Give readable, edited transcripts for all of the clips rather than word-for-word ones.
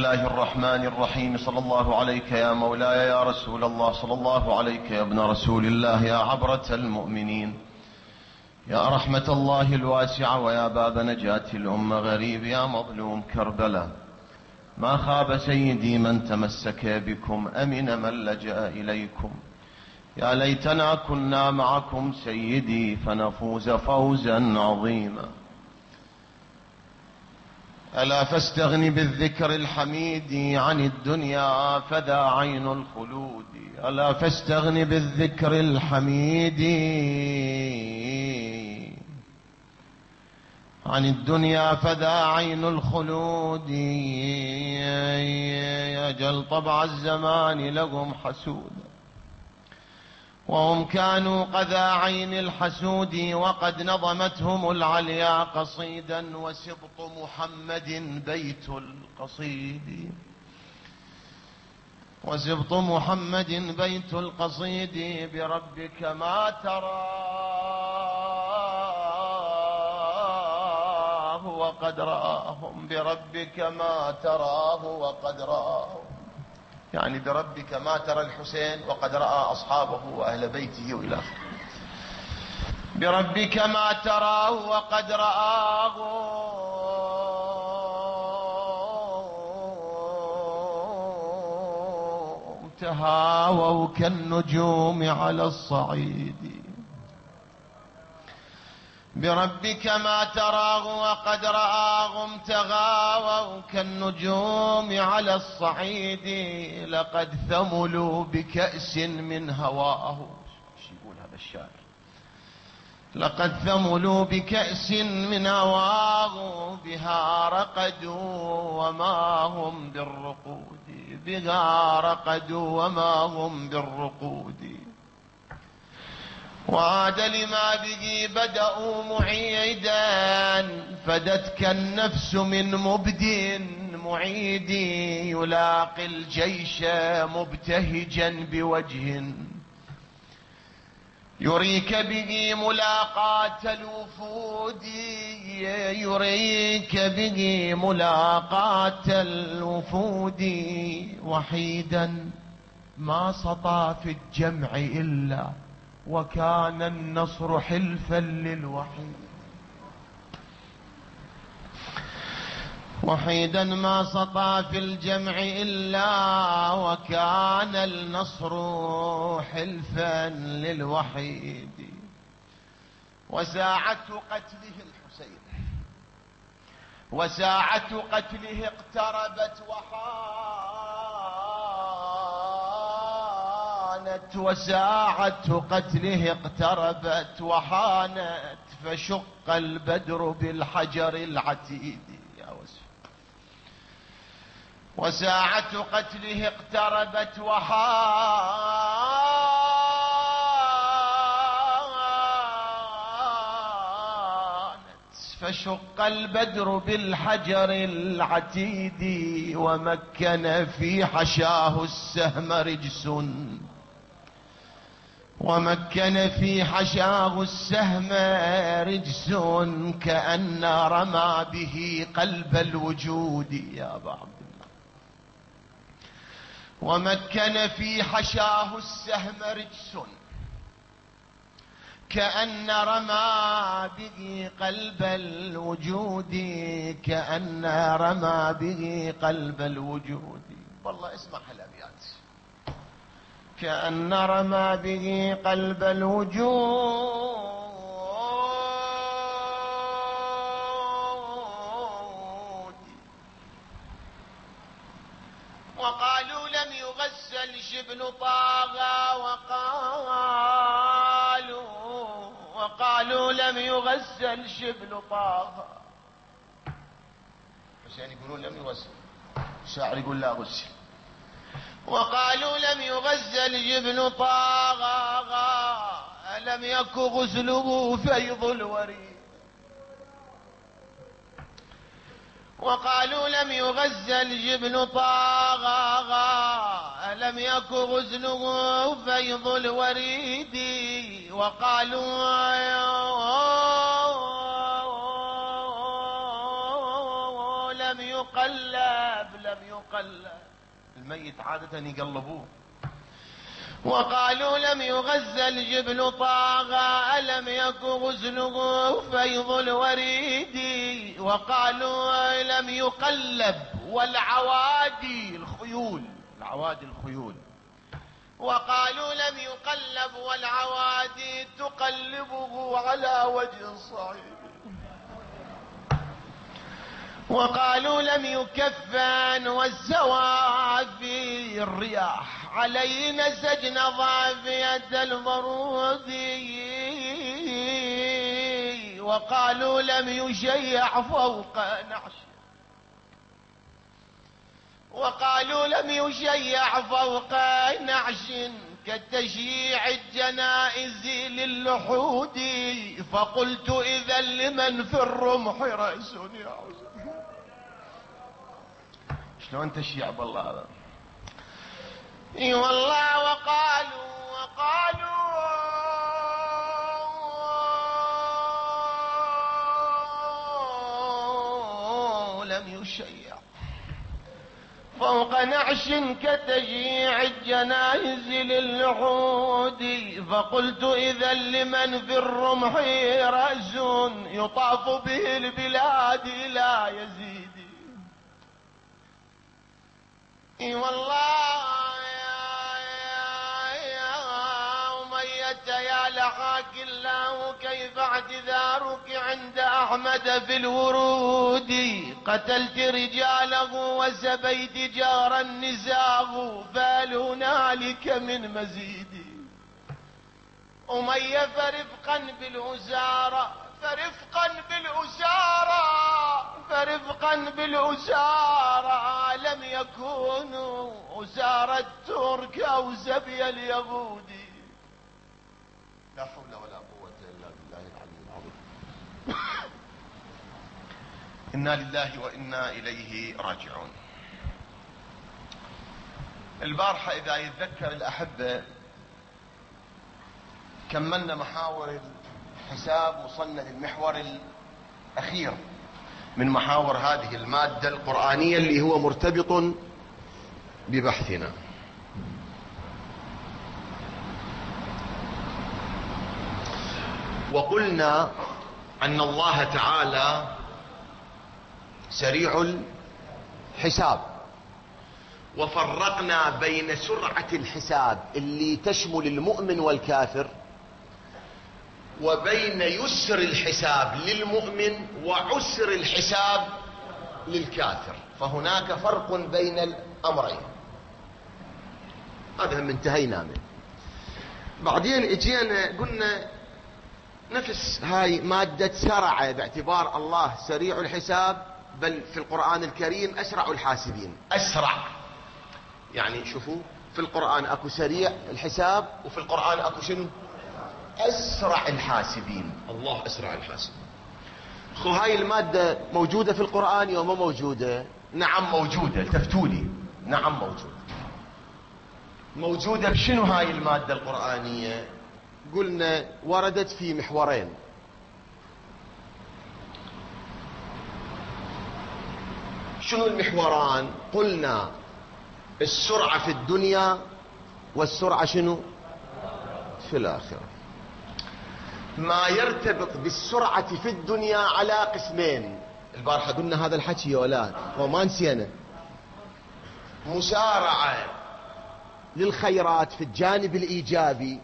الله الرحمن الرحيم. صلى الله عليك يا مولاي يا رسول الله، صلى الله عليك يا ابن رسول الله، يا عبرة المؤمنين، يا رحمة الله الواسعة، ويا باب نجاة الأمة، غريب يا مظلوم كربلاء. ما خاب سيدي من تمسك بكم، أمن من لجأ إليكم. يا ليتنا كنا معكم سيدي فنفوز فوزا عظيما. ألا فاستغن بالذكر الحميد عن الدنيا فذا عين الخلود. ألا فاستغن بالذكر الحميد عن الدنيا فذا عين الخلود. يجل طبع الزمان لهم حسود، وهم كانوا قذا عين الحسود. وقد نظمتهم العليا قصيدا، وسبط محمد بيت القصيد. وسبط محمد بيت القصيد. بربك ما تراه وقد رآهم، بربك ما تراه وقد رآهم. يعني بربك ما ترى الحسين وقد رأى أصحابه وأهل بيته وإلى آخره. بربك ما تراه وقد رآه تهاووا كالنجوم على الصعيد. بربك ما تراه وقد رآهم تغاووا كالنجوم على الصعيد. لقد ثملوا بكأس من هواه. شو يقول هذا الشاعر؟ لقد ثملوا بكأس من هواه، بها رقدوا وما هم بالرقود. بها رقدوا وما هم بالرقود. وعاد لما به بدأوا معيدا، فدتك النفس من مبد معيد. يلاقي الجيش مبتهجا بوجه، يريك به ملاقاة الوفود. يريك به ملاقاة الوفود. وحيدا ما سطى في الجمع إلا وكان النصر حلفا للوحيد. وحيدا ما سطى في الجمع إلا وكان النصر حلفا للوحيد. وساعة قتله الحسين، وساعة قتله اقتربت وحانت. وساعة قتله اقتربت وحانت، فشق البدر بالحجر العتيد. يا وسع. وساعة قتله اقتربت وحانت، فشق البدر بالحجر العتيد. ومكن في حشاه السهم رجس، ومكن في حشاه السهم رجس، كأن رمى به قلب الوجود. يا أبا عبد الله. ومكن في حشاه السهم رجس، كأن رمى به قلب الوجود. كأن رمى به قلب الوجود. والله اسمع الأبيات. كأن رمى به قلب الوجود. وقالوا لم يغسل شبل طه. وقالوا لم يغسل شبل طه. حسين يقولون لم يغسل، الشاعر يقول لا غسل. وقالوا لم يغسل جبن طه، ألم يك غسله فيض الوريد. وقالوا لم يغسل جبن طه، ألم يك غسله فيض الوريد. وقالوا لم يقلب، الميت عادة يقلبوه. وقالوا لم يغزل جبل طاغى ألم يك غزله فيض الوريد. وقالوا لم يقلب والعوادي الخيول، العوادي الخيول. وقالوا لم يقلب والعوادي تقلبه على وجه الصعيد. وقالوا لم يكفن والزوافي الرياح علينا سجن ضافية البرود. وقالوا لم يشيع فوق نعش، وقالوا لم يشيع فوق نعش كتشييع الجنائز للحود. فقلت إذا لمن في الرمح رأس يعوز. شلون تشيع بالله هذا؟ اي والله. وقالوا لم يشيع فوق نعش كتشييع الجنائز للحود. فقلت إذا لمن في الرمح رأس يطاف به البلاد لا يزيد. اي والله يا أمية يا لحاك الله كيف اعتذارك عند أحمد في الورود. قتلت رجاله وسبيت جار النزاغ فهل هنالك من مزيد. أمية فرفقا بالأسارى، فرفقا بالأسارى، فرفقا بالأسارى لم يكونوا أسارى الترك أو سبي اليهود. لا حول ولا قوة إلا بالله العلي العظيم. إنا لله وإنا إليه راجعون. البارحة إذا يتذكر الأحبة كملنا محاور الحساب، وصلنا للمحور الأخير من محاور هذه المادة القرآنية اللي هو مرتبط ببحثنا. وقلنا أن الله تعالى سريع الحساب، وفرقنا بين سرعة الحساب اللي تشمل المؤمن والكافر وبين يسر الحساب للمؤمن وعسر الحساب للكافر، فهناك فرق بين الأمرين. هذا هم انتهينا منه. بعدين اجينا قلنا نفس هاي مادة سرعة، باعتبار الله سريع الحساب، بل في القرآن الكريم أسرع الحاسبين. أسرع يعني شوفوا في القرآن أكو سريع الحساب، وفي القرآن أكو شنو؟ أسرع الحاسبين. الله أسرع الحاسبين. خو هاي المادة موجودة في القرآن وما موجودة؟ نعم موجودة. التفتولي نعم موجودة. موجودة بشنو هاي المادة القرآنية؟ قلنا وردت في محورين. شنو المحوران؟ قلنا السرعة في الدنيا والسرعة شنو؟ في الآخرة. ما يرتبط بالسرعة في الدنيا على قسمين. البارحة قلنا هذا الحكي يا أولاد وما نسينا. مسارعة للخيرات في الجانب الإيجابي،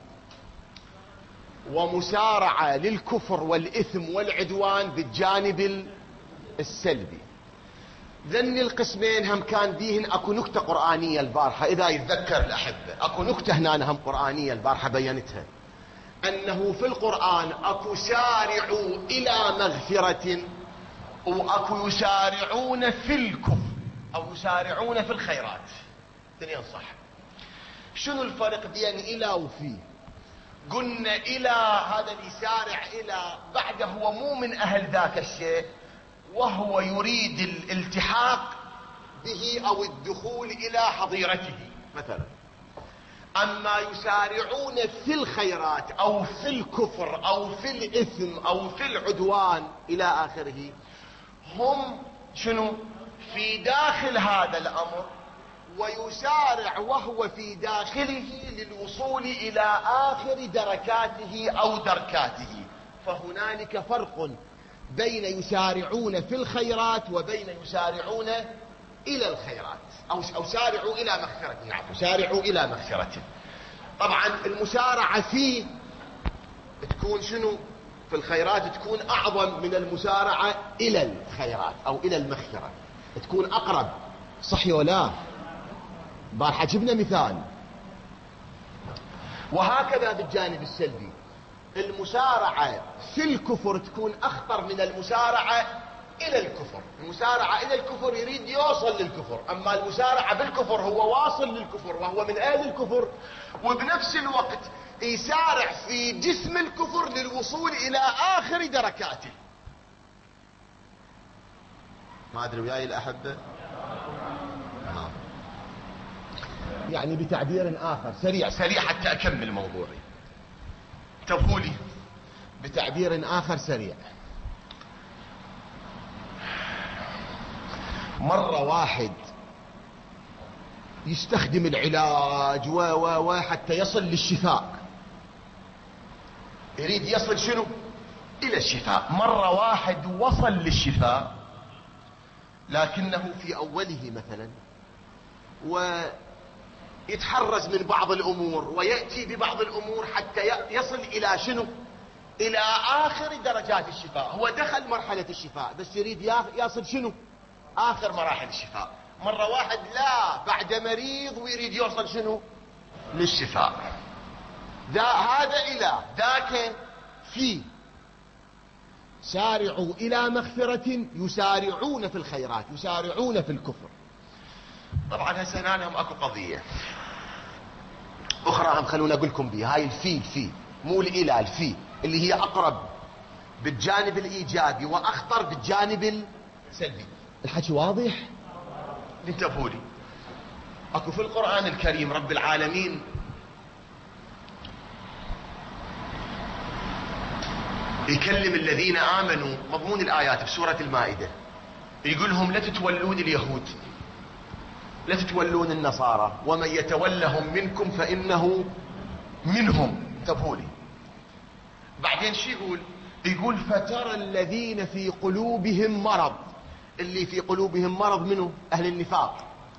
ومسارعة للكفر والإثم والعدوان بالجانب السلبي. ذن القسمين هم كان بيهن اكو نكتة قرآنية البارحة إذا يتذكر الأحبة. اكو نكتة هنا هم قرآنية البارحة بينتها، أنه في القرآن اكو سارعوا إلى مغفرة، واكو يسارعون في الكفر أو يسارعون في الخيرات. اثنين صح. شنو الفرق بين إلى وفي؟ قلنا إلى هذا اللي يسارع إلى بعده هو مو من أهل ذاك الشيء، وهو يريد الالتحاق به أو الدخول إلى حظيرته مثلا. أما يسارعون في الخيرات أو في الكفر أو في الإثم أو في العدوان إلى آخره، هم شنو؟ في داخل هذا الأمر ويسارع وهو في داخله للوصول إلى آخر دركاته أو دركاته. فهنالك فرق بين يسارعون في الخيرات وبين يسارعون إلى الخيرات أو سارعوا إلى مغفرة. نعم، سارعوا إلى مغفرة. طبعا المسارعة فيه تكون شنو؟ في الخيرات تكون أعظم من المسارعة إلى الخيرات أو إلى المغفرة، تكون أقرب. صحيح ولا؟ بارحة جبنا مثال. وهكذا بالجانب السلبي، المسارعة في الكفر تكون أخطر من المسارعة إلى الكفر. المسارعة إلى الكفر يريد يوصل للكفر، أما المسارعة بالكفر هو واصل للكفر وهو من أهل الكفر، وبنفس الوقت يسارع في جسم الكفر للوصول إلى آخر دركاته. ما أدري وياي الأحبة؟ يعني بتعبير آخر سريع حتى أكمل موضوعي. انتبهوا لي بتعبير آخر سريع. مرة واحد يستخدم العلاج وحتى يصل للشفاء، يريد يصل شنو؟ إلى الشفاء. مرة واحد وصل للشفاء لكنه في أوله مثلا ويتحرز من بعض الأمور ويأتي ببعض الأمور حتى يصل إلى شنو؟ إلى آخر درجات الشفاء. هو دخل مرحلة الشفاء بس يريد يصل شنو؟ آخر مراحل الشفاء. مرة واحد لا، بعد مريض ويريد يوصل شنو؟ للشفاء. هذا إلى ذاك في. سارعوا إلى مغفرة، يسارعون في الخيرات، يسارعون في الكفر. طبعا هسه أنا هم أكو قضية أخرى هم خلونا أقول لكم بها. هاي الفي مو الإلى، الفي اللي هي أقرب بالجانب الإيجابي وأخطر بالجانب السلبي. الحكي واضح؟ انتبهوا لي. أكو في القرآن الكريم رب العالمين يكلم الذين آمنوا. مضمون الآيات بسورة المائدة يقول لهم لا تتولون اليهود، لا تتولون النصارى، ومن يتولهم منكم فإنه منهم. انتبهوا لي. بعدين شو يقول؟ يقول فترى الذين في قلوبهم مرض. اللي في قلوبهم مرض منه أهل النفاق.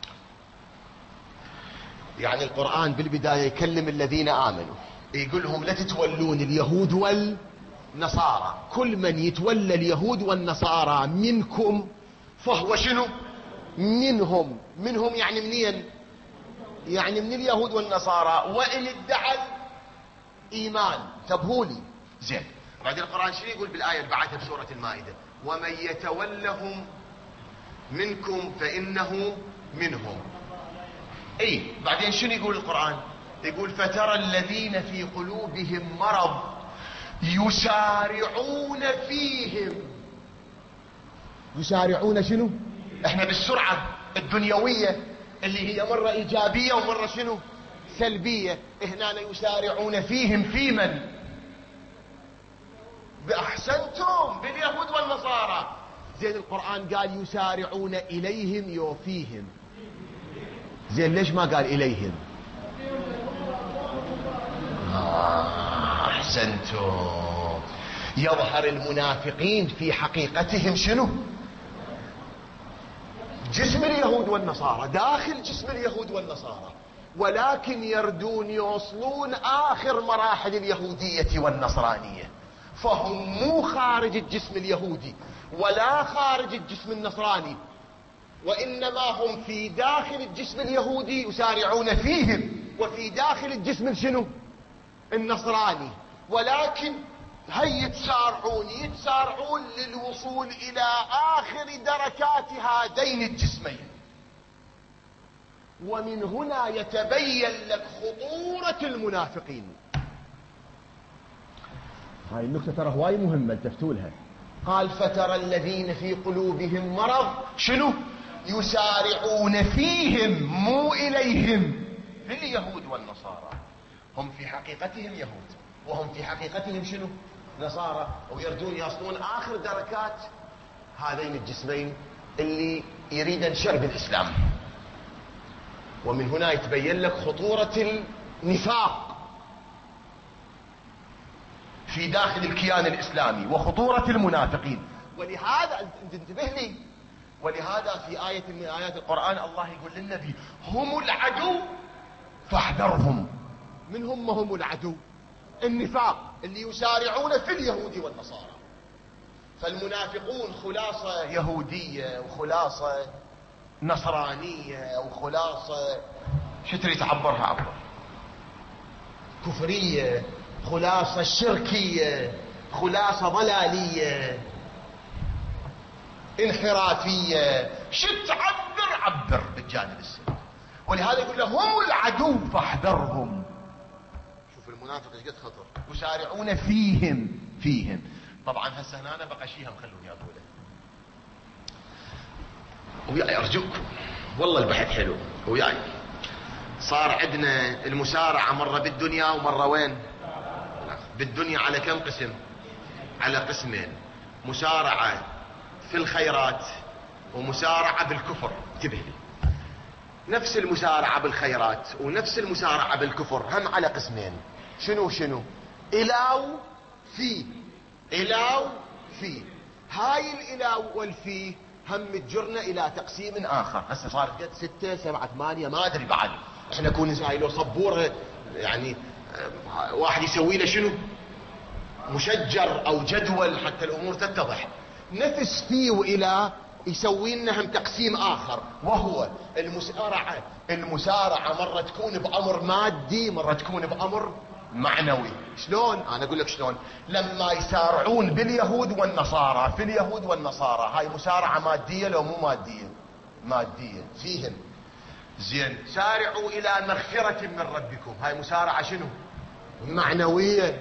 يعني القرآن بالبداية يكلم الذين آمنوا يقول لهم لا تتولون اليهود والنصارى. كل من يتولى اليهود والنصارى منكم فهو شنو؟ منهم. منهم يعني منين؟ يعني من اليهود والنصارى، وإن ادعى إيمان. انتبهوا لي زين. بعد القرآن شنو يقول بالآية اللي بعدها بسورة المائدة؟ ومن يتولهم منكم فإنه منهم. اي بعدين شنو يقول القرآن؟ يقول فترى الذين في قلوبهم مرض يسارعون فيهم. يسارعون شنو؟ احنا بالسرعة الدنيوية اللي هي مرة ايجابية ومرة شنو؟ سلبية. هنا يسارعون فيهم. في من؟ بأحسنتم باليهود والنصارى. زين القرآن قال يسارعون إليهم يوفيهم. زين ليش ما قال إليهم؟ أحسنتم. يظهر المنافقين في حقيقتهم شنو؟ جسم اليهود والنصارى، داخل جسم اليهود والنصارى، ولكن يردون يوصلون آخر مراحل اليهودية والنصرانية. فهم مو خارج الجسم اليهودي ولا خارج الجسم النصراني، وإنما هم في داخل الجسم اليهودي يسارعون فيهم، وفي داخل الجسم شنو؟ النصراني. ولكن هي يتسارعون للوصول إلى آخر دركات هذين الجسمين. ومن هنا يتبين لك خطورة المنافقين. هاي النكتة ترى هواي مهمة التفتوا لها. قال فترى الذين في قلوبهم مرض شنو؟ يسارعون فيهم مو إليهم. اليهود والنصارى هم في حقيقتهم يهود وهم في حقيقتهم شنو؟ نصارى، ويردون يصلون آخر دركات هذين الجسمين اللي يريدن شرب الإسلام. ومن هنا يتبين لك خطورة النفاق في داخل الكيان الإسلامي وخطورة المنافقين. ولهذا انتبه لي، ولهذا في آية من آيات القرآن الله يقول للنبي هم العدو فاحذرهم. من هم العدو؟ النفاق اللي يسارعون في اليهود والنصارى. فالمنافقون خلاصة يهودية وخلاصة نصرانية وخلاصة شو تريد تعبرها عبر كفرية، خلاصة شركية، خلاصة ضلالية انحرافية، شو تعبر عبر بالجانب السلبي. ولهذا يقول له هم العدو فاحذرهم. شوف المنافق ايش قد خطر. يسارعون فيهم. طبعا هسه هنا بقى شيء هم خلوني اقوله وياي ارجوكم والله البحث حلو وياي. صار عندنا المسارعة مرة بالدنيا ومرة وين؟ بالدنيا على كم قسم؟ على قسمين، مسارعة في الخيرات ومسارعة بالكفر. انتبه لي، نفس المسارعة بالخيرات ونفس المسارعة بالكفر هم على قسمين. شنو؟ إلاو في هاي الإلاو والفي هم تجرنا إلى تقسيم آخر. هسه صار قد 6 7 8 ما أدري بعد. احنا نكون هاي لو صبورة يعني واحد يسوي له شنو مشجر أو جدول حتى الأمور تتضح. نفس في وإلى يسوي لنا هم تقسيم آخر، وهو المسارعة مرة تكون بأمر مادي، مرة تكون بأمر معنوي. شلون؟ أنا أقول لك شلون. لما يسارعون باليهود والنصارى، في اليهود والنصارى، هاي مسارعة مادية لو مو مادية؟ مادية فيهم. زين، سارعوا إلى مغفرة من ربكم، هاي مسارعة شنو؟ معنوية.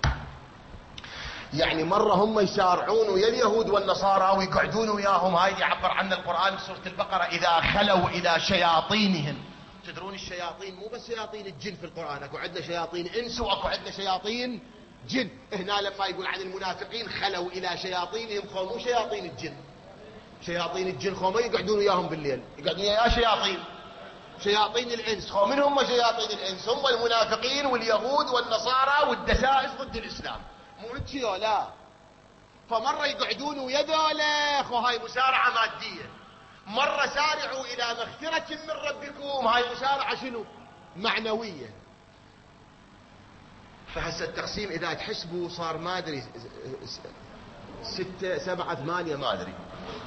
يعني مرة هم يسارعون ويا اليهود والنصارى ويقعدون وياهم. هاي يعبر عنها القرآن في سورة البقرة إذا خلوا إلى شياطينهم. تدرون الشياطين مو بس شياطين الجن في القرآن، اكو عندنا شياطين انس واكو عندنا شياطين جن. هنا لما يقول عن المنافقين خلوا الى شياطينهم، خو مو شياطين الجن. شياطين الجن خو ما يقعدون وياهم بالليل، يقعدون يا شياطين الانس. خو من هم شياطين الانس؟ هم المنافقين واليهود والنصارى والدسائس ضد الاسلام، مو انتي لا. فمرة يقعدون ويا ذولا، خو هاي مسارعة مادية. مرة سارعوا إلى مغفرة من ربكم، هاي مسارعة شنو؟ معنوية. فهسه التقسيم إذا تحسبوا صار ما أدري 6 7 8 ما أدري.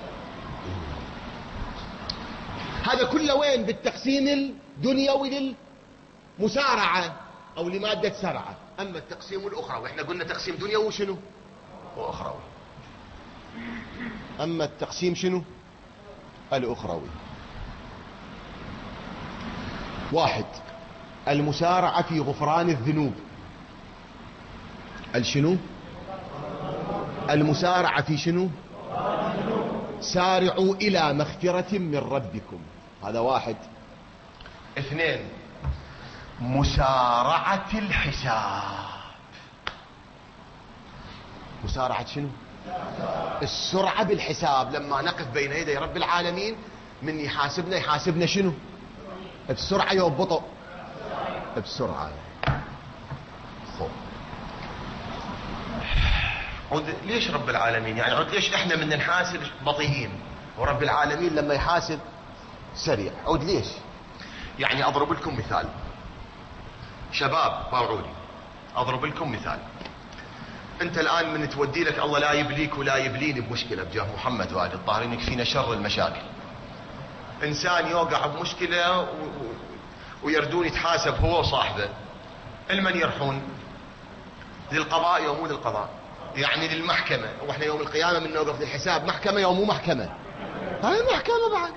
هذا كله وين؟ بالتقسيم الدنيوي للمسارعة أو لمادة سرعة. أما التقسيم الأخروي، إحنا قلنا تقسيم دنيوي شنو؟ وأخروي. أما التقسيم شنو؟ الأخروي. 1 المسارعة في غفران الذنوب. الشنو؟ المسارعة في شنو؟ سارعوا إلى مغفرة من ربكم، هذا 1. 2 مسارعة الحساب. مسارعة شنو؟ السرعة بالحساب. لما نقف بين يدي رب العالمين من يحاسبنا شنو؟ بسرعة يوم بطء؟ بسرعة. عود ليش رب العالمين؟ يعني عود ليش احنا من نحاسب بطيئين ورب العالمين لما يحاسب سريع؟ عود ليش؟ يعني اضرب لكم مثال شباب، باوعوني اضرب لكم مثال. انت الان من تودي لك الله لا يبليك ولا يبليني بمشكلة بجاه محمد وآل الطاهرين يكفينا شر المشاكل. انسان يوقع بمشكلة ويردون يتحاسب هو وصاحبه، المن يرحون؟ للقضاء يوم مو للقضاء، يعني للمحكمة. واحنا يوم القيامة من نوقف للحساب محكمة يوم مو محكمة، هاي محكمة بعد.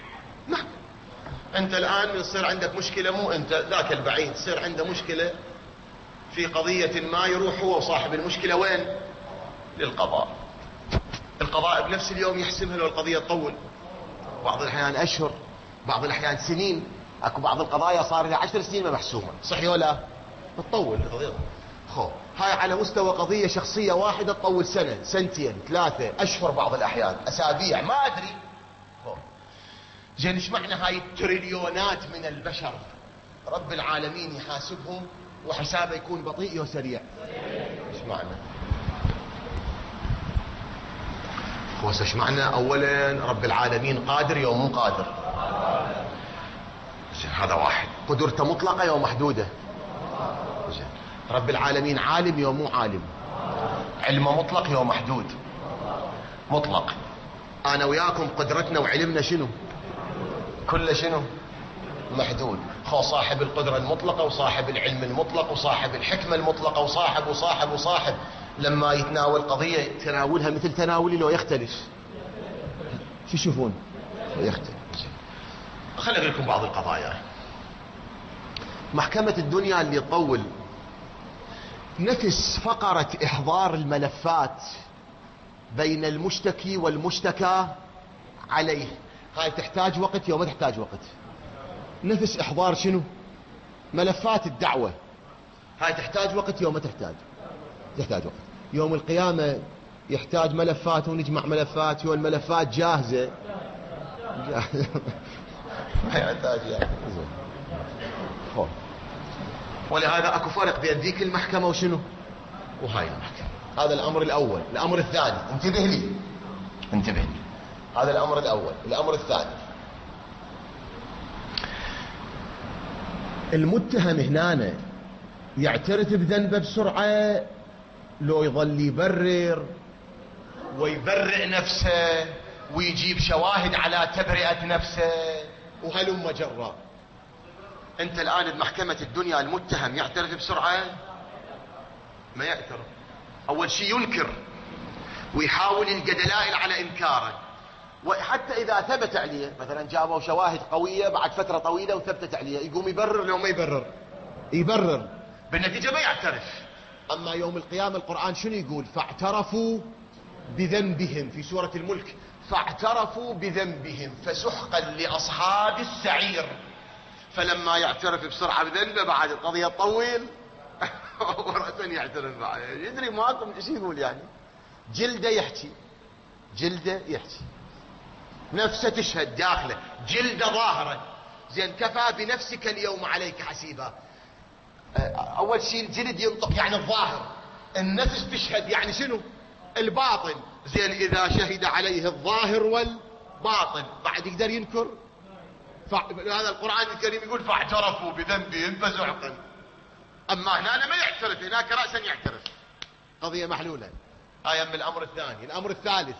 انت الان يصير عندك مشكلة، مو انت ذاك البعيد تصير عنده مشكلة في قضية ما، يروح هو وصاحب المشكلة وين؟ للقضاء. القضاء بنفس اليوم يحسمها لو القضية تطول، بعض الأحيان أشهر، بعض الأحيان سنين. أكو بعض القضايا صار لها 10 سنين ما محسومة، صحيح ولا؟ تطول القضية. هاي على مستوى قضية شخصية واحدة تطول 1 2 3 أشهر، بعض الأحيان أسابيع، ما أدري. زين ايش معنى هاي التريليونات من البشر رب العالمين يحاسبهم وحسابه يكون بطيء وسريع؟ ايش معنى؟ ايش معنى؟ اولا رب العالمين قادر يوم مو قادر. زين هذا واحد. قدرته مطلقة يوم محدودة. زين رب العالمين عالم يوم مو عالم. علمه مطلق يوم محدود. مطلق. انا وياكم قدرتنا وعلمنا شنو؟ كل شنو؟ محدود. هو صاحب القدرة المطلقة وصاحب العلم المطلق وصاحب الحكمة المطلقة وصاحب لما يتناول قضية تناولها مثل تناولي لو يختلف. شو يشوفون؟ يختلف. خليني اقول لكم بعض القضايا. محكمة الدنيا اللي تطول نفس فقرة احضار الملفات بين المشتكي والمشتكى عليه، هاي تحتاج وقت يوم ما تحتاج وقت. نفس احضار شنو؟ ملفات الدعوة، هاي تحتاج وقت يوم ما تحتاج وقت. يوم القيامة يحتاج ملفات ونجمع ملفات والملفات جاهزة ما يحتاج يعني. ولهذا اكو فرق بين ذيك المحكمة وشنو وهاي المحكمة. هذا الامر الاول. الامر الثاني، انتبه لي. هذا الامر الاول. الامر الثاني، المتهم هنا يعترف بذنبه بسرعة لو يظل يبرر ويبرئ نفسه ويجيب شواهد على تبرئة نفسه وهلم جرا. انت الان بمحكمة الدنيا المتهم يعترف بسرعة؟ ما يعترف. اول شيء ينكر ويحاول يلقى دلائل على انكاره، وحتى اذا ثبت عليه مثلا جابوا شواهد قوية بعد فترة طويلة وثبتت عليه يقوم يبرر لو ما يبرر بالنتيجة ما يعترف. اما يوم القيامة القرآن شنو يقول؟ فاعترفوا بذنبهم في سورة الملك، فاعترفوا بذنبهم فسحقا لاصحاب السعير. فلما يعترف بسرعة بذنبه بعد القضية تطول ورأسا يعترف بعد. يدري معكم ايش يقول يعني؟ جلده يحكي نفسه تشهد داخله، جلده ظاهرة. زين كفى بنفسك اليوم عليك حسيبا. اول شيء الجلد ينطق يعني الظاهر، النفس تشهد يعني شنو؟ الباطن. زين اذا شهد عليه الظاهر والباطن بعد يقدر ينكر؟ هذا القرآن الكريم يقول فاعترفوا بذنبهم فسحقا. اما هنا ما يعترف، هناك رأسا يعترف. قضية محلولة. هاي من الامر الثاني. الامر الثالث،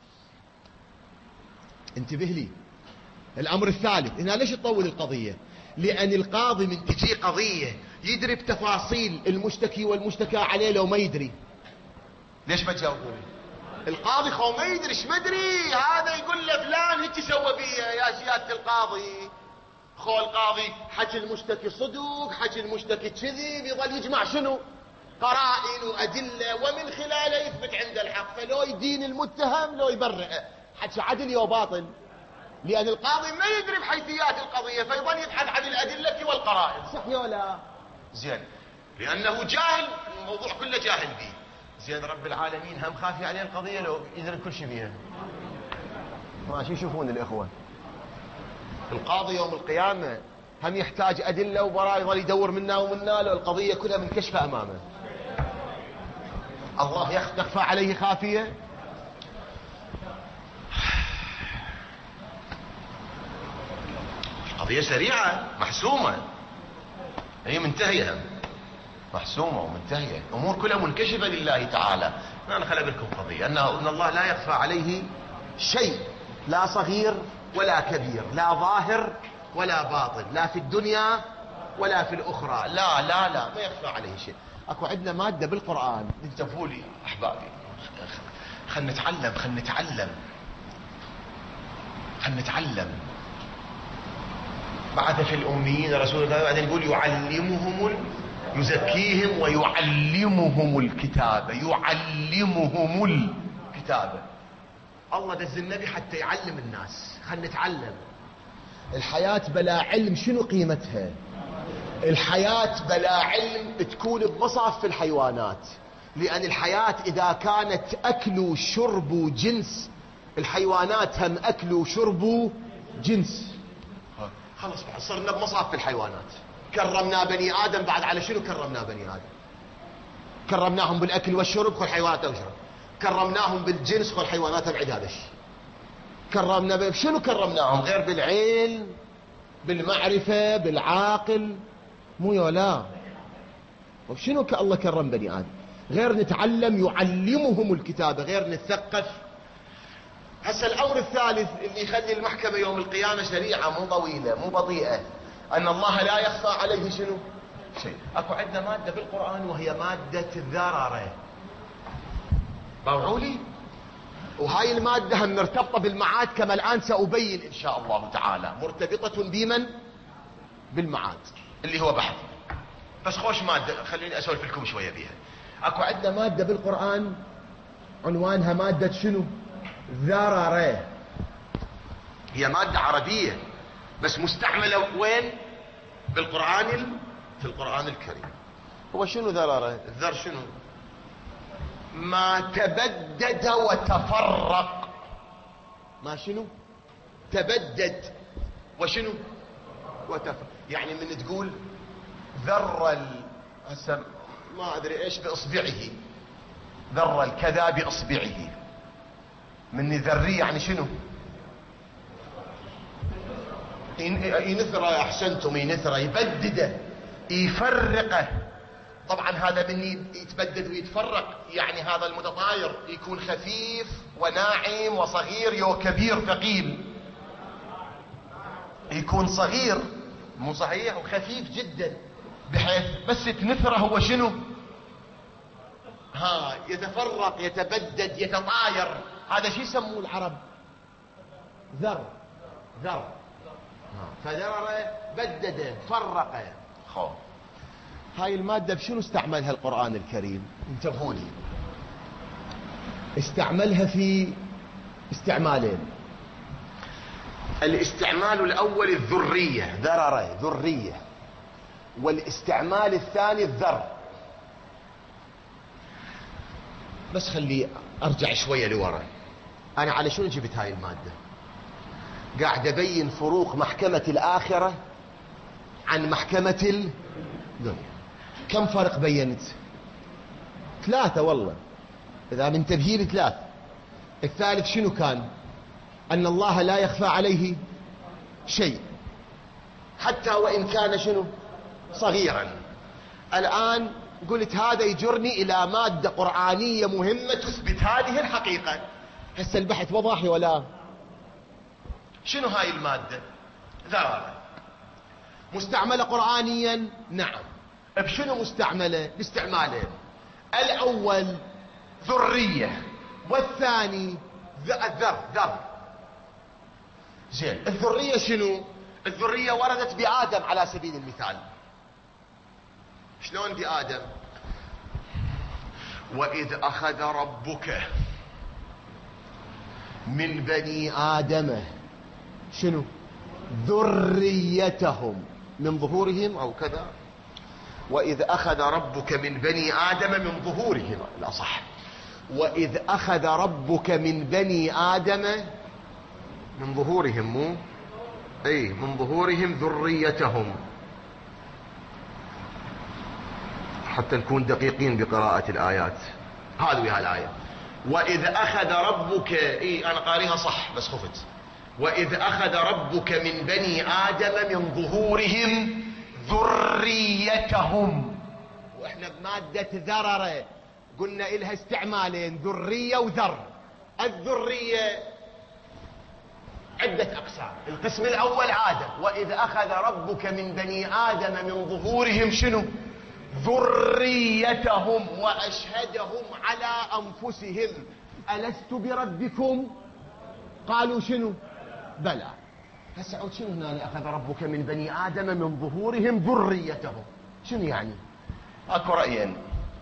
انتبه لي. الامر الثالث هنا ليش تطول القضية؟ لان القاضي من تجي قضية يدري بتفاصيل المشتكي والمشتكى عليه لو ما يدري. ليش ما تجاوبوني؟ القاضي خو ما يدري. ايش ما ادري؟ هذا يقول له فلان هيك سوى بيه يا سيادة القاضي. خو القاضي حكي المشتكي صدق، حكي المشتكي كذب، يظل يجمع شنو؟ قرائن وادله ومن خلاله يثبت عنده الحق. فلو يدين المتهم لو يبرئه، حكي عدل وباطل. لان القاضي ما يدري بحيثيات القضيه فيظل يبحث عن الادله والقرائن. صح ولا؟ زين لانه جاهل، الموضوع كله جاهل به. زين رب العالمين هم خافي عليه القضيه لو يدري كل شيء بيها. ماشي يشوفون الاخوه. القاضي يوم القيامه هم يحتاج ادله وبراء، يظل يدور منا ومنا لو القضيه كلها منكشفه امامه. الله يخفى عليه خافيه؟ القضيه سريعه محسومه، هي منتهيه، محسومه ومنتهيه، امور كلها منكشفه لله تعالى. انا خلي لكم قضيه ان الله لا يخفى عليه شيء، لا صغير ولا كبير، لا ظاهر ولا باطن، لا في الدنيا ولا في الاخرى. لا ما يخفى عليه شيء. اكو عندنا ماده بالقران. انتبهوا لي احبابي، خلنا نتعلم. بعث في الاميين رسول الله، بعدين يقول يزكيهم ويعلمهم الكتاب. الله دز النبي حتى يعلم الناس. خلنا نتعلم. الحياة بلا علم شنو قيمتها؟ الحياة بلا علم تكون بمصاف الحيوانات. لأن الحياة إذا كانت أكل وشرب وجنس، الحيوانات هم أكل وشرب جنس. خلاص بعد صرنا بمصاف الحيوانات. كرمنا بني آدم بعد على شنو كرمنا بني آدم؟ كرمناهم بالأكل والشرب، خل حيوانات وشرب. كرمناهم بالجنس، خل حيوانات ابعد هذا الشيء. كرمنا شنو كرمناهم غير بالعلم، بالمعرفة، بالعاقل؟ مو يولا. وشنو الله كرم بني آدم غير نتعلم، يعلمهم الكتابة، غير نتثقف. هسه الأمر الثالث اللي يخلي المحكمة يوم القيامة سريعة، مو طويلة، مو بطيئة، أن الله لا يخفى عليه شنو؟ شيء. أكو عندنا مادة بالقرآن وهي مادة الذررة. باوعوا لي؟ وهاي المادة هم مرتبطة بالمعاد كما الآن سأبين إن شاء الله تعالى، مرتبطة بمن؟ بالمعاد اللي هو بحث. بس خوش مادة، خليني أسولف لكم شوية بيها. أكو عندنا مادة بالقرآن عنوانها مادة شنو؟ ذررة. هي مادة عربية بس مستعملة وين؟ بالقرآن في القرآن الكريم. هو شنو ذررة؟ الذر شنو؟ ما تبدد وتفرق. ما شنو؟ تبدد وشنو؟ وتفرق. يعني من تقول ذر هسه ما ادري ايش باصبعه، ذر الكذا باصبعه، من ذري يعني شنو؟ ينثره. احسنتم، ينثره، يبدده، يفرقه. طبعا هذا من يتبدد ويتفرق يعني هذا المتطاير يكون خفيف وناعم وصغير، يو كبير ثقيل. يكون صغير مو صحيح وخفيف جدا بحيث بس تنثره هو شنو؟ يتفرق، يتبدد، يتطاير. هذا شو يسموه العرب؟ ذر. ذر. فذرر بدد فرق. هاي المادة بشنو استعملها القرآن الكريم؟ انتبهوا لي. استعملها في استعمالين. الاستعمال الأول الذرية، ذررة ذرية، والاستعمال الثاني الذر. بس خلي أرجع شوية لورا. أنا على شنو جبت هاي المادة؟ قاعد أبين فروق محكمة الآخرة عن محكمة الدنيا. كم فرق بينت؟ 3 والله، إذا من تبهير 3. الثالث شنو كان؟ أن الله لا يخفى عليه شيء حتى وإن كان شنو؟ صغيرا. الآن قلت هذا يجرني إلى مادة قرآنية مهمة تثبت هذه الحقيقة. هسه البحث وضاحي ولا؟ شنو هاي المادة؟ ذرة. مستعملة قرآنيا؟ نعم. بشنو مستعملة؟ باستعمالين. الأول ذرية، والثاني الذر. زين، الذرية شنو؟ الذرية وردت بآدم على سبيل المثال. شلون بآدم؟ وإذ أخذ ربك من بني آدم شنو؟ ذريتهم من ظهورهم أو كذا. وإذ أخذ ربك من بني آدم من ظهورهم، لا صح، وإذ أخذ ربك من بني آدم من ظهورهم، مو أي من ظهورهم ذريتهم، حتى نكون دقيقين بقراءة الآيات. هذه الآية وإذ أخذ ربك، أنا قاريها صح بس خفت. وإذ أخذ ربك من بني آدم من ظهورهم ذريتهم. وإحنا بمادة ذررة قلنا إلها استعمالين، ذرية وذر. الذرية عدة أقسام. القسم الأول آدم. وإذ أخذ ربك من بني آدم من ظهورهم شنو؟ ذريتهم وأشهدهم على أنفسهم ألست بربكم؟ قالوا شنو؟ بلى. هسه شنو هنا؟ أخذ ربك من بني آدم من ظهورهم ذريتهم، شنو يعني؟ أكو رأيين،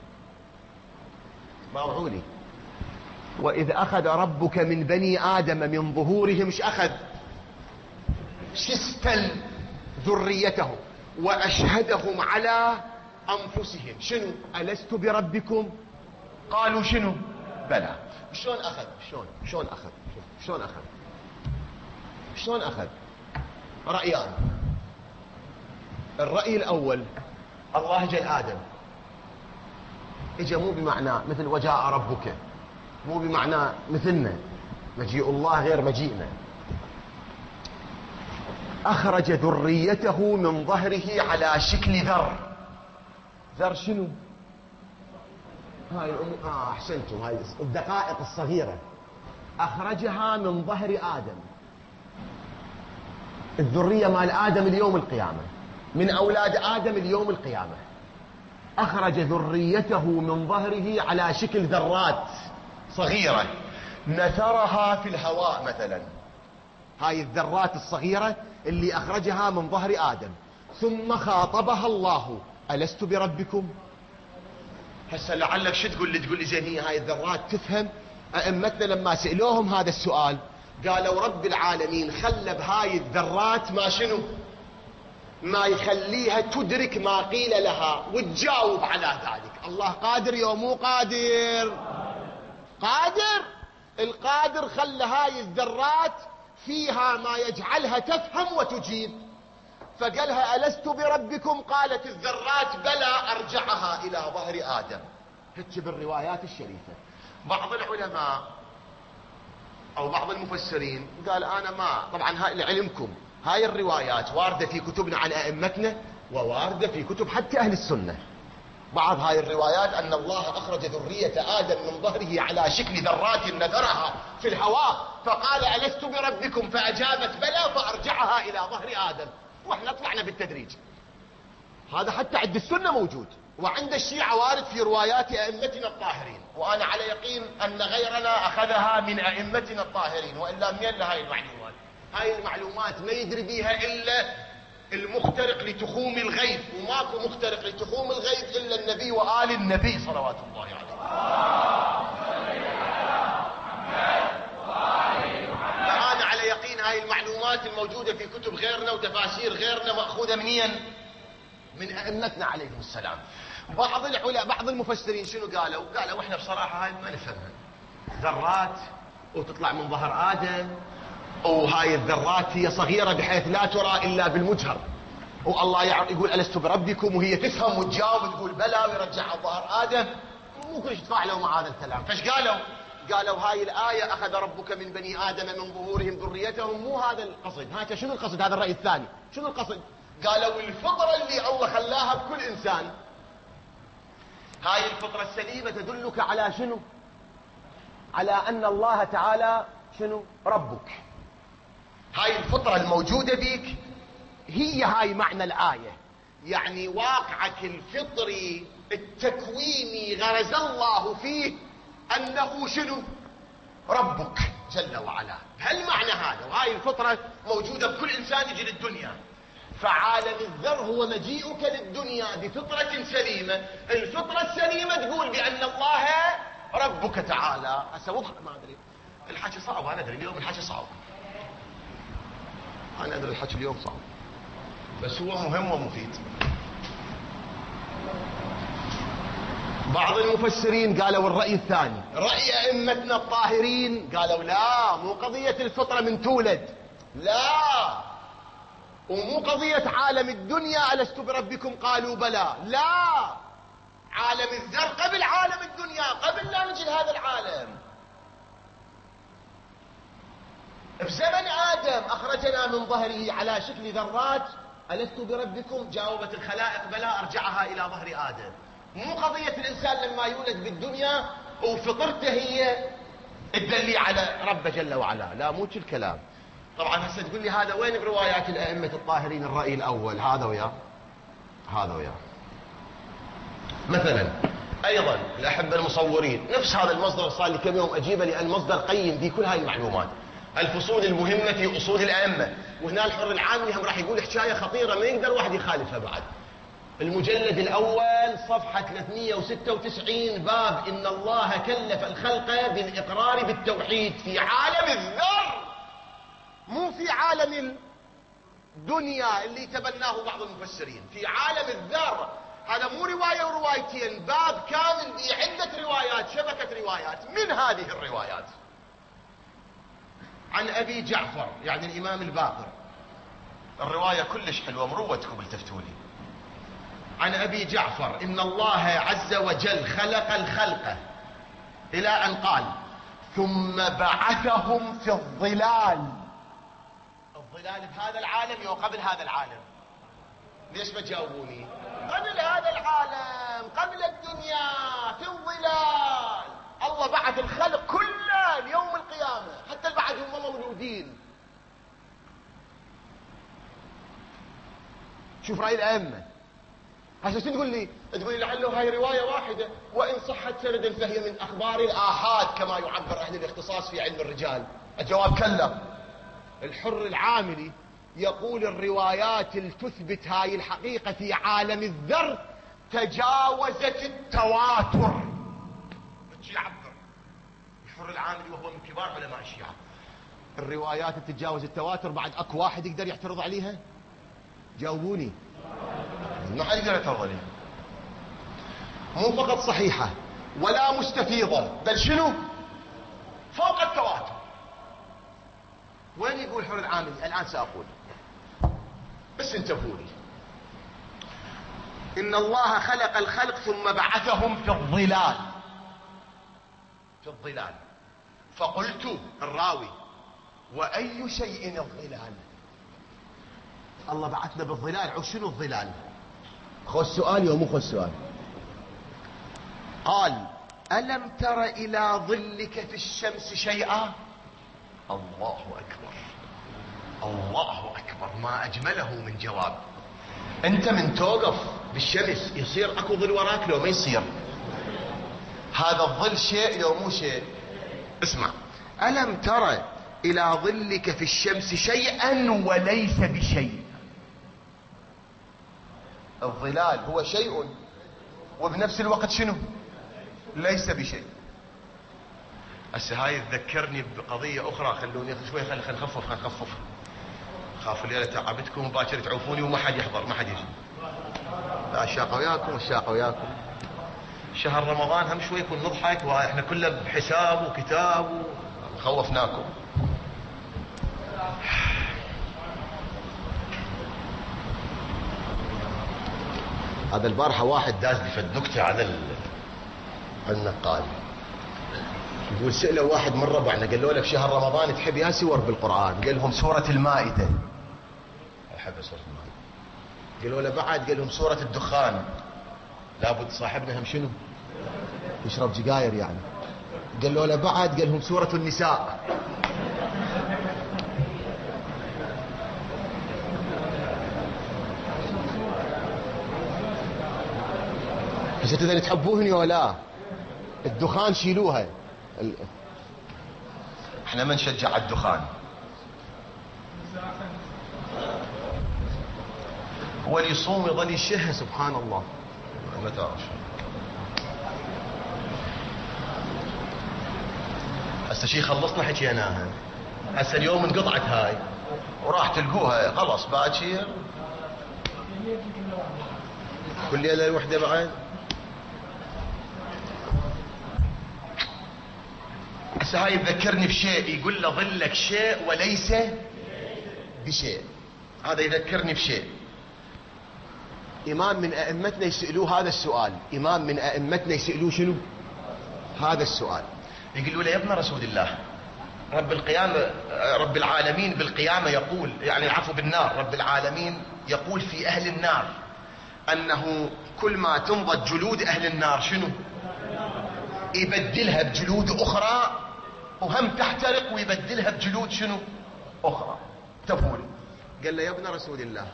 باوعوا لي. وإذ أخذ ربك من بني آدم من ظهورهم، ايش أخذ؟ شستل ذريتهم وأشهدهم على أنفسهم شنو؟ ألست بربكم؟ قالوا شنو؟ بلى. شلون أخذ؟ شلون أخذ؟ شلون أخذ؟ رأيان. الرأي الأول الله جل آدم إجا مو بمعنى مثل وجاء ربك، مو بمعنى مثلنا مجيء الله غير مجيئنا. أخرج ذريته من ظهره على شكل ذر. ذر شنو؟ هاي أحسنتم، هاي الدقائق الصغيرة. أخرجها من ظهر آدم. الذرية مال آدم اليوم القيامة، من أولاد آدم اليوم القيامة. أخرج ذريته من ظهره على شكل ذرات صغيرة نثرها في الهواء مثلا. هاي الذرات الصغيرة اللي أخرجها من ظهر آدم، ثم خاطبها الله: ألست بربكم؟ هسه لعلك شو تقول لي؟ تقول لي زين هي هاي الذرات تفهم؟ أئمتنا لما سئلوهم هذا السؤال قالوا رب العالمين خلى بهاي الذرات ما شنو؟ ما يخليها تدرك ما قيل لها وتجاوب على ذلك. الله قادر يوم مو قادر؟ قادر. القادر خلى هاي الذرات فيها ما يجعلها تفهم وتجيب. فقالها ألست بربكم؟ قالت الذرات بلى، أرجعها إلى ظهر آدم. هيك بالروايات الشريفة. بعض العلماء أو بعض المفسرين قال أنا ما، طبعا هاي لعلمكم هاي الروايات واردة في كتبنا عن أئمتنا وواردة في كتب حتى أهل السنة. بعض هاي الروايات أن الله أخرج ذرية آدم من ظهره على شكل ذرات نثرها في الهواء، فقال ألست بربكم؟ فأجابت بلى، فأرجعها إلى ظهر آدم. وإحنا طلعنا بالتدريج. هذا حتى عند السنة موجود، وعند الشيعة وارد في روايات أئمتنا الطاهرين، وأنا على يقين أن غيرنا أخذها من أئمتنا الطاهرين. وإلا منين هاي المعلومات؟ هاي المعلومات ما يدري بيها إلا المخترق لتخوم الغيث، وماكو مخترق لتخوم الغيث إلا النبي وآل النبي صلوات الله عليه. فأنا على يقين هاي المعلومات الموجودة في كتب غيرنا وتفاسير غيرنا مأخوذة منين؟ من أئمتنا عليهم السلام. بعض العلماء بعض المفسرين شنو قالوا؟ قالوا احنا بصراحة هاي ما نفهمها. ذرات وتطلع من ظهر آدم، وهاي الذرات هي صغيرة بحيث لا ترى إلا بالمجهر، والله يقول ألست بربكم وهي تفهم وتجاوب تقول بلى ويرجع ظهر آدم. مو كلش تفاعلوا مع هذا الكلام. فايش قالوا؟ قالوا هاي الآية أخذ ربك من بني آدم من ظهورهم ذريتهم، مو هذا القصد. هذا شنو القصد؟ هذا الرأي الثاني. شنو القصد؟ قالوا الفطرة اللي الله خلاها بكل إنسان، هاي الفطرة السليمة تدلك على شنو؟ على أن الله تعالى شنو؟ ربك. هاي الفطرة الموجودة بك هي هاي معنى الآية، يعني واقعك الفطري التكويني غرز الله فيه أنه شنو؟ ربك جل وعلا. هل معنى هذا؟ وهاي الفطرة موجودة بكل إنسان يجي للدنيا. فعالم الذر هو مجيئك للدنيا بفطرة سليمة. الفطرة السليمة تقول بأن الله ربك تعالى. هسه وضح ما أدري الحكي صعب، أنا أدري اليوم الحكي صعب، أنا أدري الحكي اليوم صعب، بس هو مهم ومفيد. بعض المفسرين قالوا الرأي الثاني، رأي أئمتنا الطاهرين قالوا لا، مو قضية الفطرة من تولد، لا، ومو قضية عالم الدنيا ألست بربكم قالوا بلى، لا، عالم الذر قبل عالم الدنيا، قبل لا نجي لهذا العالم. في زمن آدم أخرجنا من ظهره على شكل ذرات، ألست بربكم؟ جاوبت الخلائق بلى، أرجعها إلى ظهر آدم. مو قضية الإنسان لما يولد بالدنيا وفطرته هي تدلي على رب جل وعلا، لا، مو الكلام. طبعا هسه تقول لي هذا وين بروايات الأئمة الطاهرين الرأي الأول؟ هذا وياه هذا وياه. مثلا أيضا الأحبة المصورين نفس هذا المصدر، صار لي كم يوم أجيبه لأن مصدر قيم في كل هاي المعلومات، الفصول المهمة في أصول الأئمة. وهنا الحر العاملي هم راح يقول حكاية خطيرة ما يقدر واحد يخالفها بعد. المجلد الأول صفحة 396 باب إن الله كلف الخلق بالإقرار بالتوحيد في عالم الذر، مو في عالم الدنيا اللي تبناه بعض المفسرين، في عالم الذر. هذا مو رواية وروايتين، باب كامل بعدة روايات، شبكة روايات. من هذه الروايات عن أبي جعفر يعني الإمام الباقر الرواية كلش حلوة، مروتكم التفتولي. عن أبي جعفر إن الله عز وجل خلق الخلق إلى أن قال ثم بعثهم في الظلال. الظلال بهذا العالم أو قبل هذا العالم؟ ليش ما تجاوبوني؟ قبل هذا العالم، قبل الدنيا، في الظلال. الله بعث الخلق كله يوم القيامة، حتى اللي بعدهم والله مولودين. شوف رأي الأئمة. هسه شو تقول لي؟ تقول لي لعله هاي رواية واحدة وإن صحت سندا فهي من أخبار الآحاد كما يعبر أهل الاختصاص في علم الرجال. الجواب كلا. الحر العاملي يقول الروايات اللي تثبت هاي الحقيقة في عالم الذر تجاوزت التواتر. يعبر الحر العاملي وهو من كبار علماء الشيعة. الروايات تتجاوز التواتر، بعد اكو واحد يقدر يعترض عليها؟ جاوبوني. ما حد يقدر يعترض عليها. مو فقط صحيحة ولا مستفيضة، بل شنو؟ فوق التواتر. وين يقول الحر العاملي؟ الآن سأقول، بس انتبهوا لي. إن الله خلق الخلق ثم بعثهم في الظلال. في الظلال. فقلت الراوي وأي شيء الظلال؟ الله بعثنا بالظلال، شنو الظلال؟ خذ السؤال يوم مو خذ السؤال. قال ألم تر إلى ظلك في الشمس شيئا؟ الله أكبر، الله أكبر، ما أجمله من جواب. أنت من توقف بالشمس يصير أكو ظل وراك لو ما يصير؟ هذا الظل شيء لو مو شيء؟ اسمع، ألم تر إلى ظلك في الشمس شيئا وليس بشيء. الظلال هو شيء وبنفس الوقت شنو؟ ليس بشيء. هسه هاي تذكرني بقضية أخرى. خلوني شوي، خلينا نخفف. خاف الليلة تعبتكم وباكر تعوفوني وما حد يحضر، ما حد يجي. لا الشاقة وياكم، الشاقة وياكم. شهر رمضان هم شوي يكون نضحك، واحنا كله بحساب وكتاب خوفناكم. هذا البارحة واحد داز بفد نكتة على النقال. يقول سأله واحد من ربعنا قال له بشهر رمضان تحب يا سور بالقرآن؟ قال لهم سورة المائدة. أحب سورة المائدة. قالوا له بعد؟ قال لهم سورة الدخان. لابد صاحبنا هم شنو؟ يشرب جقاير يعني. قال له بعد؟ قال لهم سورة النساء. بس إذا تحبوهن ولا لا؟ الدخان شيلوها. احنا ما نشجع الدخان. هو اللي يصوم يظل يشه. سبحان الله. ما تعرف. هسه شي خلصنا حكيناها. هسه اليوم انقطعت هاي وراح تلقوها خلص باكر كل ليله الوحده بعد. هسه هاي يذكرني بشيء، يقول له ظلك شيء وليس بشيء. هذا يذكرني بشيء. إمام من أئمتنا يسألوه هذا السؤال. إمام من أئمتنا يسألوه شنو؟ هذا السؤال. يقولوا له يا ابن رسول الله، رب العالمين بالقيامة يقول، يعني العفو بالنار، رب العالمين يقول في أهل النار أنه كل ما تنضج جلود أهل النار شنو؟ يبدلها بجلود أخرى، وهم تحترق ويبدلها بجلود شنو؟ أخرى. تقول قال له يا ابن رسول الله،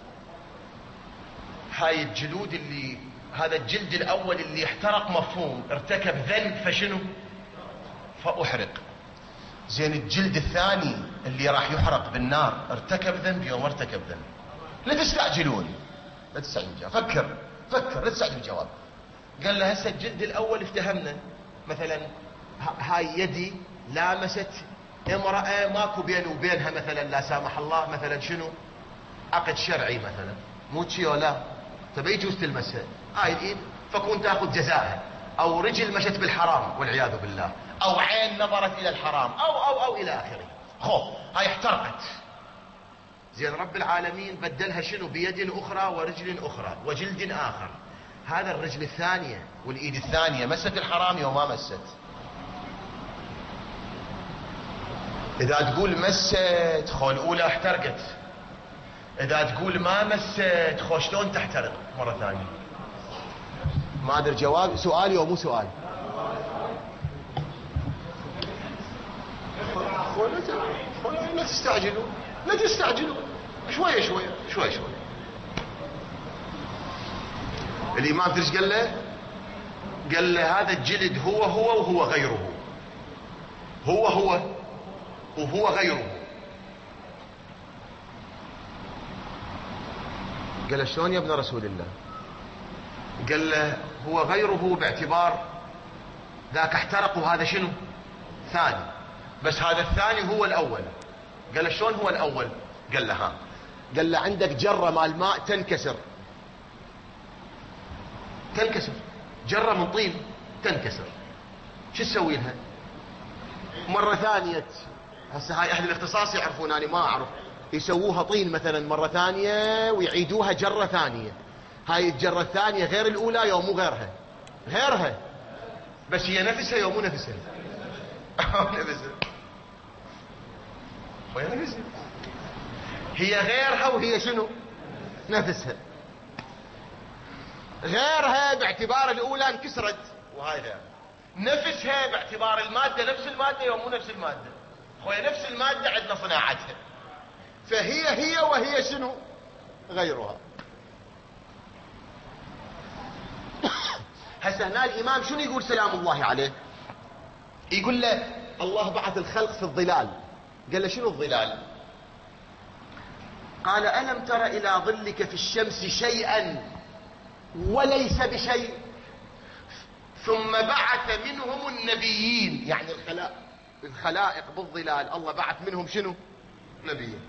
هاي الجلود اللي هذا الجلد الأول اللي احترق مفهوم، ارتكب ذنب فشنو؟ فأحرق. زين الجلد الثاني اللي راح يحرق بالنار ارتكب ذنب يوم ارتكب ذنب. لا تستعجلون، لا تستعجلون. فكر لا تستعجل الجواب. قال له هسه الجلد الأول افتهمنا، مثلا هاي يدي لامست امرأة ماكو بينه وبينها مثلا لا سامح الله مثلا شنو؟ عقد شرعي مثلا، مو شي ولا تبي يجوز تلمسها هاي الايد فكون تاخذ جزاءها، او رجل مشت بالحرام والعياذ بالله، او عين نظرت الى الحرام، او الى اخره. خو هاي احترقت زين رب العالمين بدلها شنو؟ بيد أخرى ورجل أخرى وجلد آخر. هذا الرجل الثانية والإيد الثانية مست الحرامي وما مست. إذا تقول مست خو الأولى احترقت، إذا تقول ما مست خو شلون تحترق مرة ثانية؟ ما أدري جواب سؤالي أو مو سؤالي. لا تستعجلوا، لا تستعجلوا، شوية شوية شوية شوية. الإمام ايش قال له؟ قال له هذا الجلد هو هو وهو غيره، هو هو وهو غيره. قال له شلون يا ابن رسول الله؟ قال له هو غيره باعتبار ذاك احترق وهذا شنو؟ ثاني، بس هذا الثاني هو الأول. قال له شلون هو الأول؟ قال له ها، قال له عندك جرة مال ماء تنكسر، تنكسر جرة من طين تنكسر، شو تسوي لها؟ مرة ثانية، هسه هاي أهل الاختصاص يعرفون، أنا ما أعرف، يسووها طين مثلا مرة ثانية ويعيدوها جرة ثانية. هاي الجرة الثانية غير الأولى يوم مو غيرها؟ غيرها، بس هي نفسها يوم مو نفسها؟ نفسها، وهي نفسها، هي غيرها وهي شنو؟ نفسها. غيرها باعتبار الأولى انكسرت وهاي غير، نفسها باعتبار المادة نفس المادة يوم مو نفس المادة؟ خويا نفس المادة عندنا صناعتها، فهي هي وهي شنو؟ غيرها. هسه هنا الإمام شنو يقول سلام الله عليه؟ يقول له الله بعث الخلق في الظلال. قال له شنو الظلال؟ قال ألم تر إلى ظلك في الشمس شيئا وليس بشيء، ثم بعث منهم النبيين، يعني الخلائق بالظلال الله بعث منهم شنو؟ نبيين،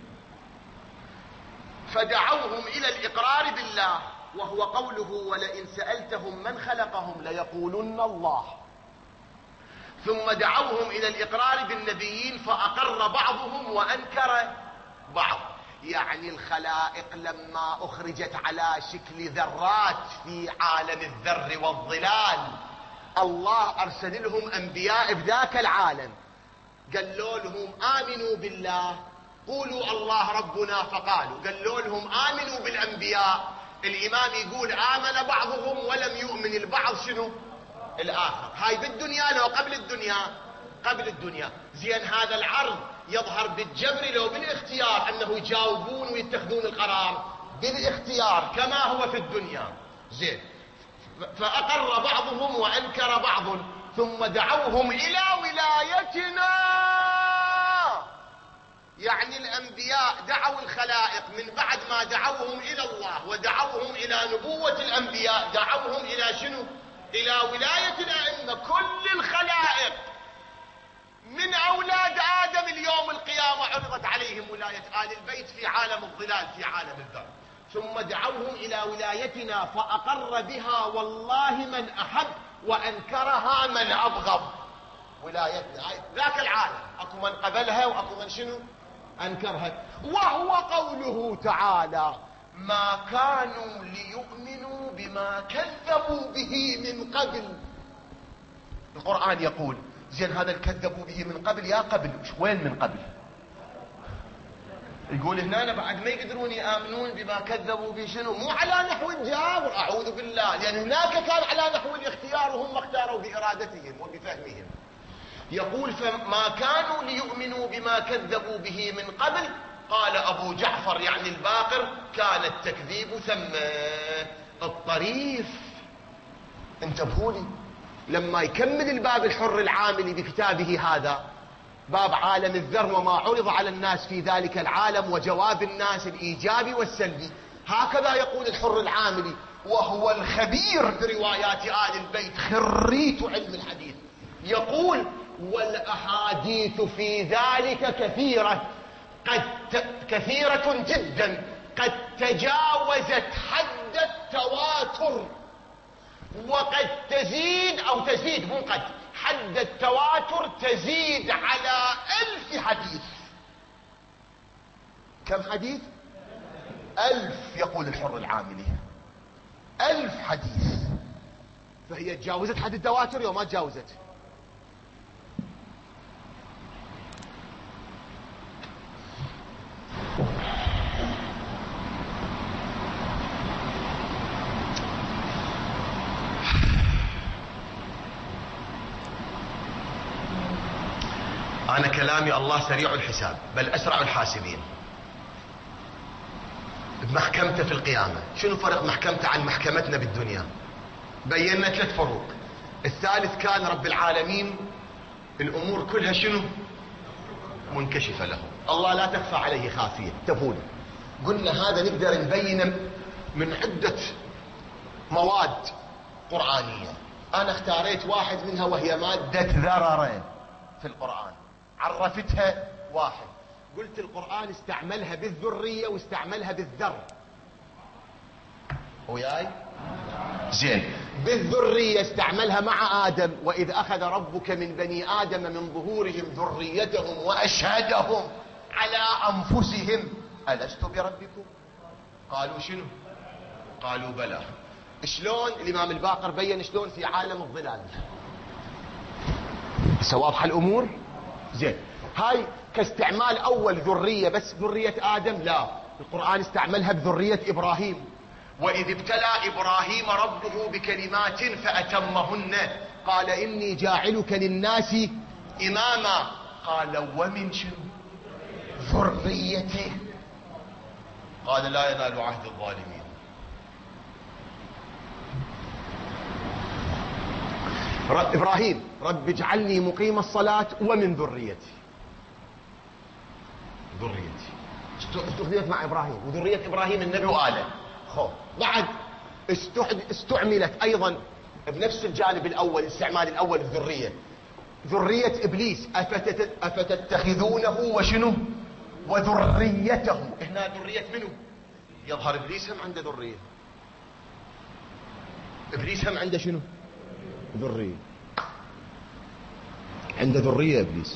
فدعوهم إلى الإقرار بالله، وهو قوله ولئن سألتهم من خلقهم ليقولن الله. ثم دعوهم إلى الإقرار بالنبيين فأقر بعضهم وأنكر بعض. يعني الخلائق لما أخرجت على شكل ذرات في عالم الذر والظلال، الله أرسل لهم أنبياء بذاك العالم، قالوا لهم آمنوا بالله، قولوا الله ربنا، فقالوا. قالوا لهم آمنوا بالأنبياء. الإمام يقول آمن بعضهم ولم يؤمن البعض شنو؟ الآخر. هاي بالدنيا لو قبل الدنيا؟ قبل الدنيا. زين هذا العرض يظهر بالجبر لو بالاختيار، أنه يجاوبون ويتخذون القرار بالاختيار كما هو في الدنيا. زين، فأقر بعضهم وأنكر بعض، ثم دعوهم إلى ولايتنا. يعني الأنبياء دعوا الخلائق من بعد ما دعوهم إلى الله ودعوهم إلى نبوة الأنبياء، دعوهم إلى شنو؟ إلى ولاية الأئمة. كل الخلائق من أولاد آدم اليوم القيامة عرضت عليهم ولاية آل البيت في عالم الظلال، في عالم الذر. ثم دعوهم إلى ولايتنا فأقر بها والله من أحب وأنكرها من أبغض. ولايتنا ذاك العالم أكو من قبلها وأكو من شنو؟ أنكرها. وهو قوله تعالى ما كانوا ليؤمنوا بما كذبوا به من قبل. القرآن يقول زين هذا الكذبوا به من قبل، يا قبل وين من قبل؟ يقول هنا بعد ما يقدرون يآمنون بما كذبوا به شنو؟ مو على نحو الجبر، أعوذ بالله، لأن هناك كان على نحو الاختيار وهم اختاروا بإرادتهم وبفهمهم. يقول فما كانوا ليؤمنوا بما كذبوا به من قبل. قال أبو جعفر يعني الباقر كان التكذيب ثم الطريف. انتبهوا لي لما يكمل الباب الحر العاملي بكتابه هذا، باب عالم الذر وما عرض على الناس في ذلك العالم وجواب الناس الإيجابي والسلبي، هكذا يقول الحر العاملي وهو الخبير بروايات آل البيت، خريت علم الحديث. يقول والأحاديث في ذلك كثيرة، كثيرة جدا، قد تجاوزت حد التواتر، وقد تزيد أو تزيد مو قد، حد التواتر تزيد على 1000 حديث. كم حديث؟ 1000 يقول الحر العاملي، 1000 حديث. فهي تجاوزت حد التواتر يوم ما تجاوزت. أنا كلامي الله سريع الحساب بل أسرع الحاسبين. بمحكمته في القيامة. شنو فرق محكمته عن محكمتنا بالدنيا؟ بينا 3 فروق. الثالث كان رب العالمين الأمور كلها شنو؟ منكشفة له، الله لا تخفى عليه خافية. تفون قلنا هذا نقدر نبينه من عدة مواد قرآنية. أنا اختاريت واحد منها وهي مادة ذرر في القرآن، عرفتها واحد. قلت القرآن استعملها بالذرية واستعملها بالذر. وياي زين. بالذرية استعملها مع آدم، وإذ أخذ ربك من بني آدم من ظهورهم ذريتهم وأشهدهم على أنفسهم ألست بربكم؟ قالوا شنو؟ قالوا بلى. شلون؟ الإمام الباقر بين شلون في عالم الظلال. واضحة الأمور؟ زين. هاي كاستعمال أول ذرية بس ذرية آدم، لا، القرآن استعملها بذرية إبراهيم. وإذ ابتلى إبراهيم ربه بكلمات فأتمهن قال إني جاعلك للناس إماما قال ومن شنو؟ ذريته. قال لا ينال عهد الظالمين. إبراهيم رب اجعلني مقيم الصلاة ومن ذريتي. ذريتي استخدمت مع إبراهيم وذرية إبراهيم النبي وآله. بعد استعملت أيضا بنفس الجانب الأول، الاستعمال الأول الذرية، ذرية إبليس. أفتتخذونه وشنو؟ وذريته. هنا ذرية منه؟ يظهر إبليس هم عنده ذرية. إبليس هم عنده شنو؟ ذرية. عنده ذرية إبليس.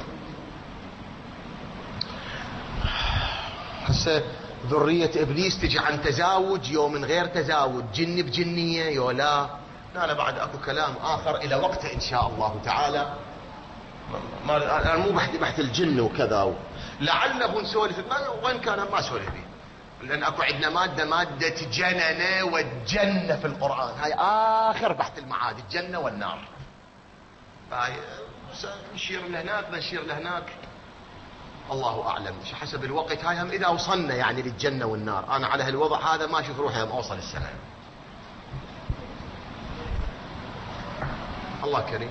هسه ذرية إبليس تجي عن تزاوج يوم من غير تزاوج، جن بجنية يو لا. أنا بعد أكو كلام آخر إلى وقته إن شاء الله تعالى. أنا مو بحث الجن وكذا لعله نسولف، وين كان ما سولف به، لأن أكو عندنا مادة جننة والجنة في القرآن. هاي آخر بحث المعاد، الجنة والنار. هاي نشير لهناك نشير لهناك، الله أعلم حسب الوقت. هاي هم إذا وصلنا يعني للجنة والنار. أنا على هالوضع هذا ما أشوف روحي هم أوصل السنة. الله كريم.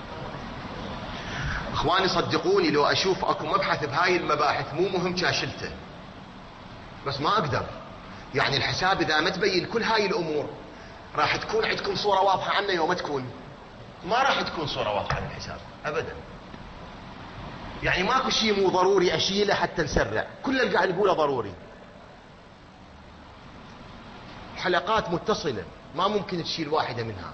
اخواني صدقوني لو اشوف اكو مبحث بهاي المباحث مو مهم شاشلته، بس ما اقدر. يعني الحساب اذا ما تبين كل هاي الامور راح تكون عندكم صورة واضحة عنه، يوم تكون ما راح تكون صورة واضحة عن الحساب ابدا. يعني ماكو شيء مو ضروري اشيله حتى نسرع، كل اللي قاعد نقوله ضروري. حلقات متصلة ما ممكن تشيل واحدة منها.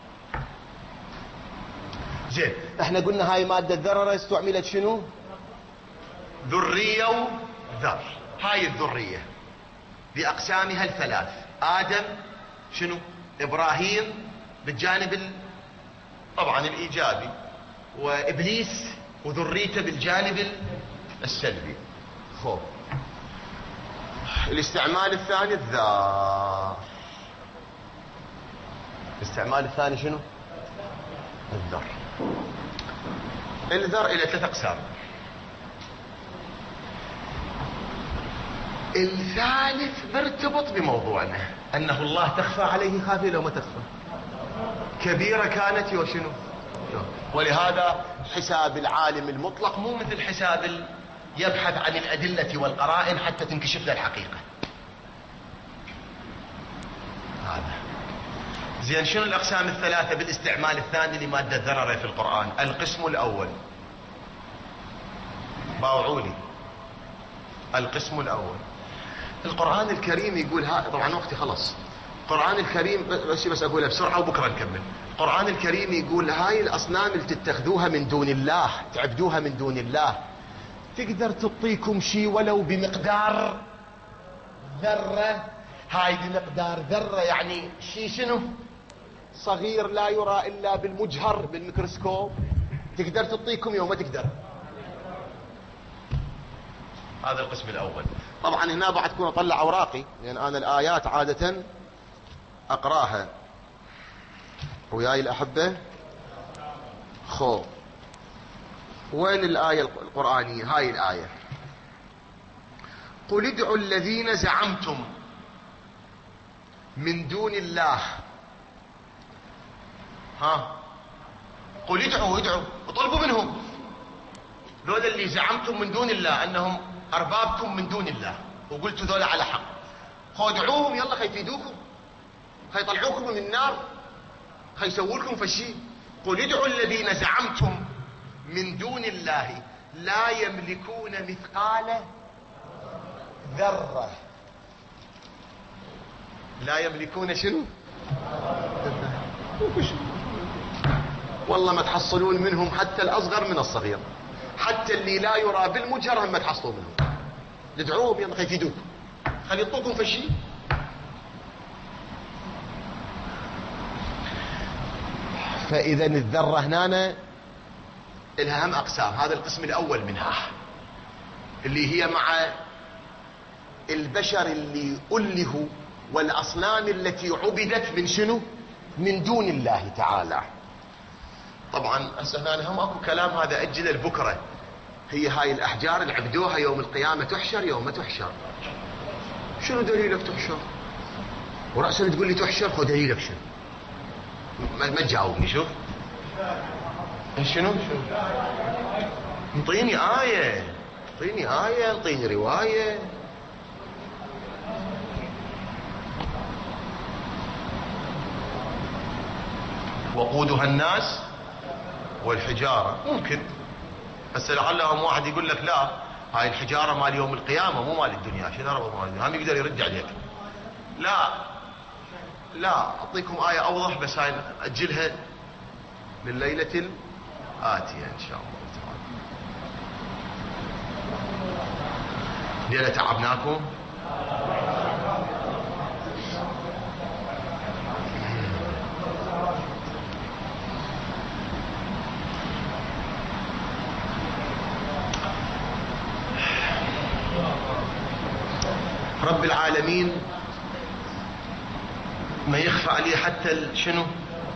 زين، احنا قلنا هاي مادة ذرة استعملت شنو؟ ذرية وذر. هاي الذرية بأقسامها الثلاث، آدم شنو؟ إبراهيم بالجانب طبعا الإيجابي، وإبليس وذريته بالجانب السلبي. خوف. الاستعمال الثاني الذر. الاستعمال الثاني شنو؟ الذر. الذر إلى 3 أقسام. الثالث مرتبط بموضوعنا، أنه الله تخفى عليه خافية لو ما تخفى، كبيرة كانت وشنو. ولهذا حساب العالم المطلق مو مثل حساب يبحث عن الأدلة والقرائن حتى تنكشف له الحقيقة. هذا زين. شنو الأقسام الثلاثة بالاستعمال الثاني لمادة ذررة في القرآن؟ القسم الأول، باوعولي، القسم الأول. القرآن الكريم يقول طبعا وقتي خلص. القرآن الكريم بس أقولها بسرعة وبكرة نكمل. القرآن الكريم يقول هاي الأصنام اللي تتخذوها من دون الله، تعبدوها من دون الله، تقدر تعطيكم شيء ولو بمقدار ذرة. هاي بمقدار ذرة يعني شيء شنو؟ صغير لا يرى إلا بالمجهر بالميكروسكوب. تقدر تعطيكم يوم ما تقدر. هذا القسم الأول. طبعا هنا بعد تكون أطلع أوراقي لأن أنا الآيات عادة أقراها وياي الأحبة. خو وين الآية القرآنية؟ هاي الآية: قل ادعوا الذين زعمتم من دون الله. قل ادعوا اطلبوا منهم ذول اللي زعمتم من دون الله انهم اربابكم من دون الله وقلتوا ذول على حق. ادعوهم يلا خيفيدوكم، خيطلعوكم من النار، خيسووا لكم فشي. قل ادعوا الذين زعمتم من دون الله لا يملكون مثقال ذرة. لا يملكون شنو؟ والله ما تحصلون منهم حتى الأصغر من الصغير، حتى اللي لا يرى بالمجهر هم ما تحصلون منهم. ندعوهم يلا يفيدوكم، خلي يعطوكم فشي. فإذا الذرة هنا لها هم أقسام. هذا القسم الأول منها اللي هي مع البشر اللي ألهوا والأصنام التي عبدت من شنو؟ من دون الله تعالى. طبعا هسه هم اكو كلام هذا أجل البكرة. هي هاي الأحجار اللي عبدوها يوم القيامة تحشر يوم ما تحشر. شنو دليلك تحشر؟ ورأسا تقول لي تحشر، خذ دليلك شنو؟ ما تجاوبني. شوف شنو انطيني آية، انطيني رواية. وقودها الناس والحجارة. ممكن بس لعلهم واحد يقول لك لا هاي الحجارة مال يوم القيامة مو مال الدنيا. شنو ربط مال الدنيا؟ هم يقدر يرد عليك. لا أعطيكم آية أوضح بس هاي أجلها لليلة الآتية إن شاء الله تعالى. ليلة تعبناكم. رب العالمين ما يخفى عليه حتى شنو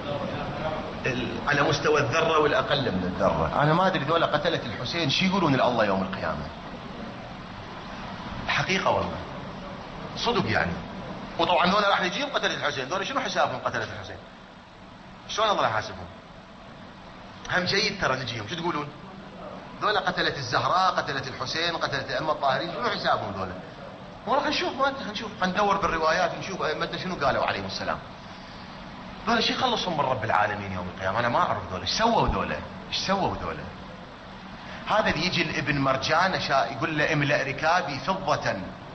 على مستوى الذرة والأقل من الذرة. أنا ما أدري ذولا قتلة الحسين شي يقولون لله يوم القيامة. حقيقة والله صدق يعني. وطبعا ذولا راح نجيهم قتلة الحسين. ذولا شنو حسابهم قتلة الحسين؟ شلون الله يحاسبهم؟ هم جيد ترى نجيهم. شو تقولون؟ ذولا قتلة الزهراء، قتلة الحسين، قتلة الأئمة الطاهرين، شنو حسابهم ذولا؟ والله خلينا ندور بالروايات ونشوف أئمتنا شنو قالوا عليهم السلام. ذولا شي خلصهم من رب العالمين يوم القيامة. أنا ما أعرف ذولا إيش سووا ذولا. هذا اللي يجي الابن مرجان يقول له املأ ركابي فضة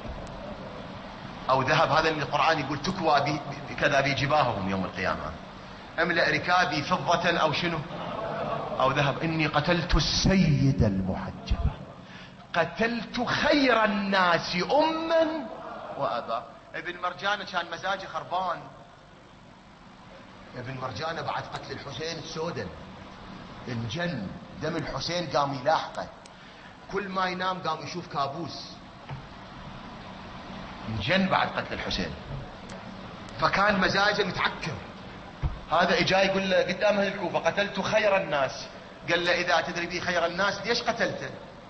أو ذهب. هذا اللي القرآن يقول تكوى كذا بجباههم يوم القيامة. املأ ركابي فضة أو شنو أو ذهب. إني قتلت السيد المحجبة، قتلت خير الناس أما وأبا. ابن مرجان كان مزاجه خربان. ابن مرجان بعد قتل الحسين السودن انجن. دم الحسين قام يلاحقه، كل ما ينام قام يشوف كابوس. انجن بعد قتل الحسين، فكان مزاجه متعكر. هذا اجا يقول له قدام اهل الكوفة قتلت خير الناس. قال له اذا تدري بي خير الناس ليش قتلته؟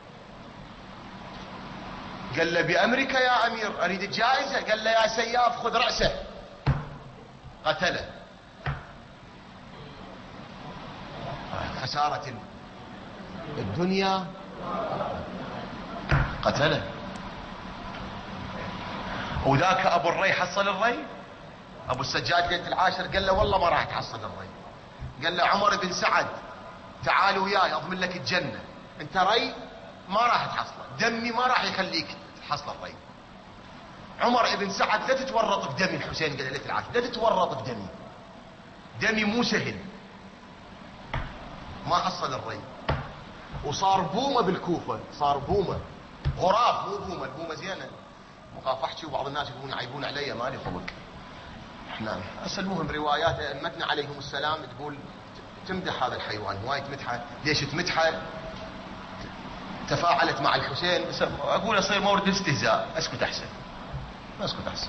قال له بأمرك يا أمير أريد الجائزة. قال له يا سياف خذ رأسه. قتله. خسارة الدنيا قتله. وذاك أبو الري حصل الري. أبو السجاد ليلة العاشر قال له والله ما راح تحصل الري. قال له عمر بن سعد تعال وياي أضمن لك الجنة. انت ري ما راح تحصله، دمي ما راح يخليك حصل الري. عمر بن سعد لا تتورط بدم الحسين. قال ليلة العاشر لا تتورط بدمي، دمي مو سهل. ما حصل الري. وصار بومة بالكوفة، صار بومة، غراب مو بومة، البومة زينة، مخاف احكي وبعض الناس يقولون عيبون علي، مالي خلق. احنا هسه المهم روايات ائمتنا عليهم السلام تقول تمدح هذا الحيوان، وايد تمدحه. ليش تمدحه؟ تفاعلت مع الحسين، بس اقول اصير مورد استهزاء، اسكت احسن، اسكت احسن.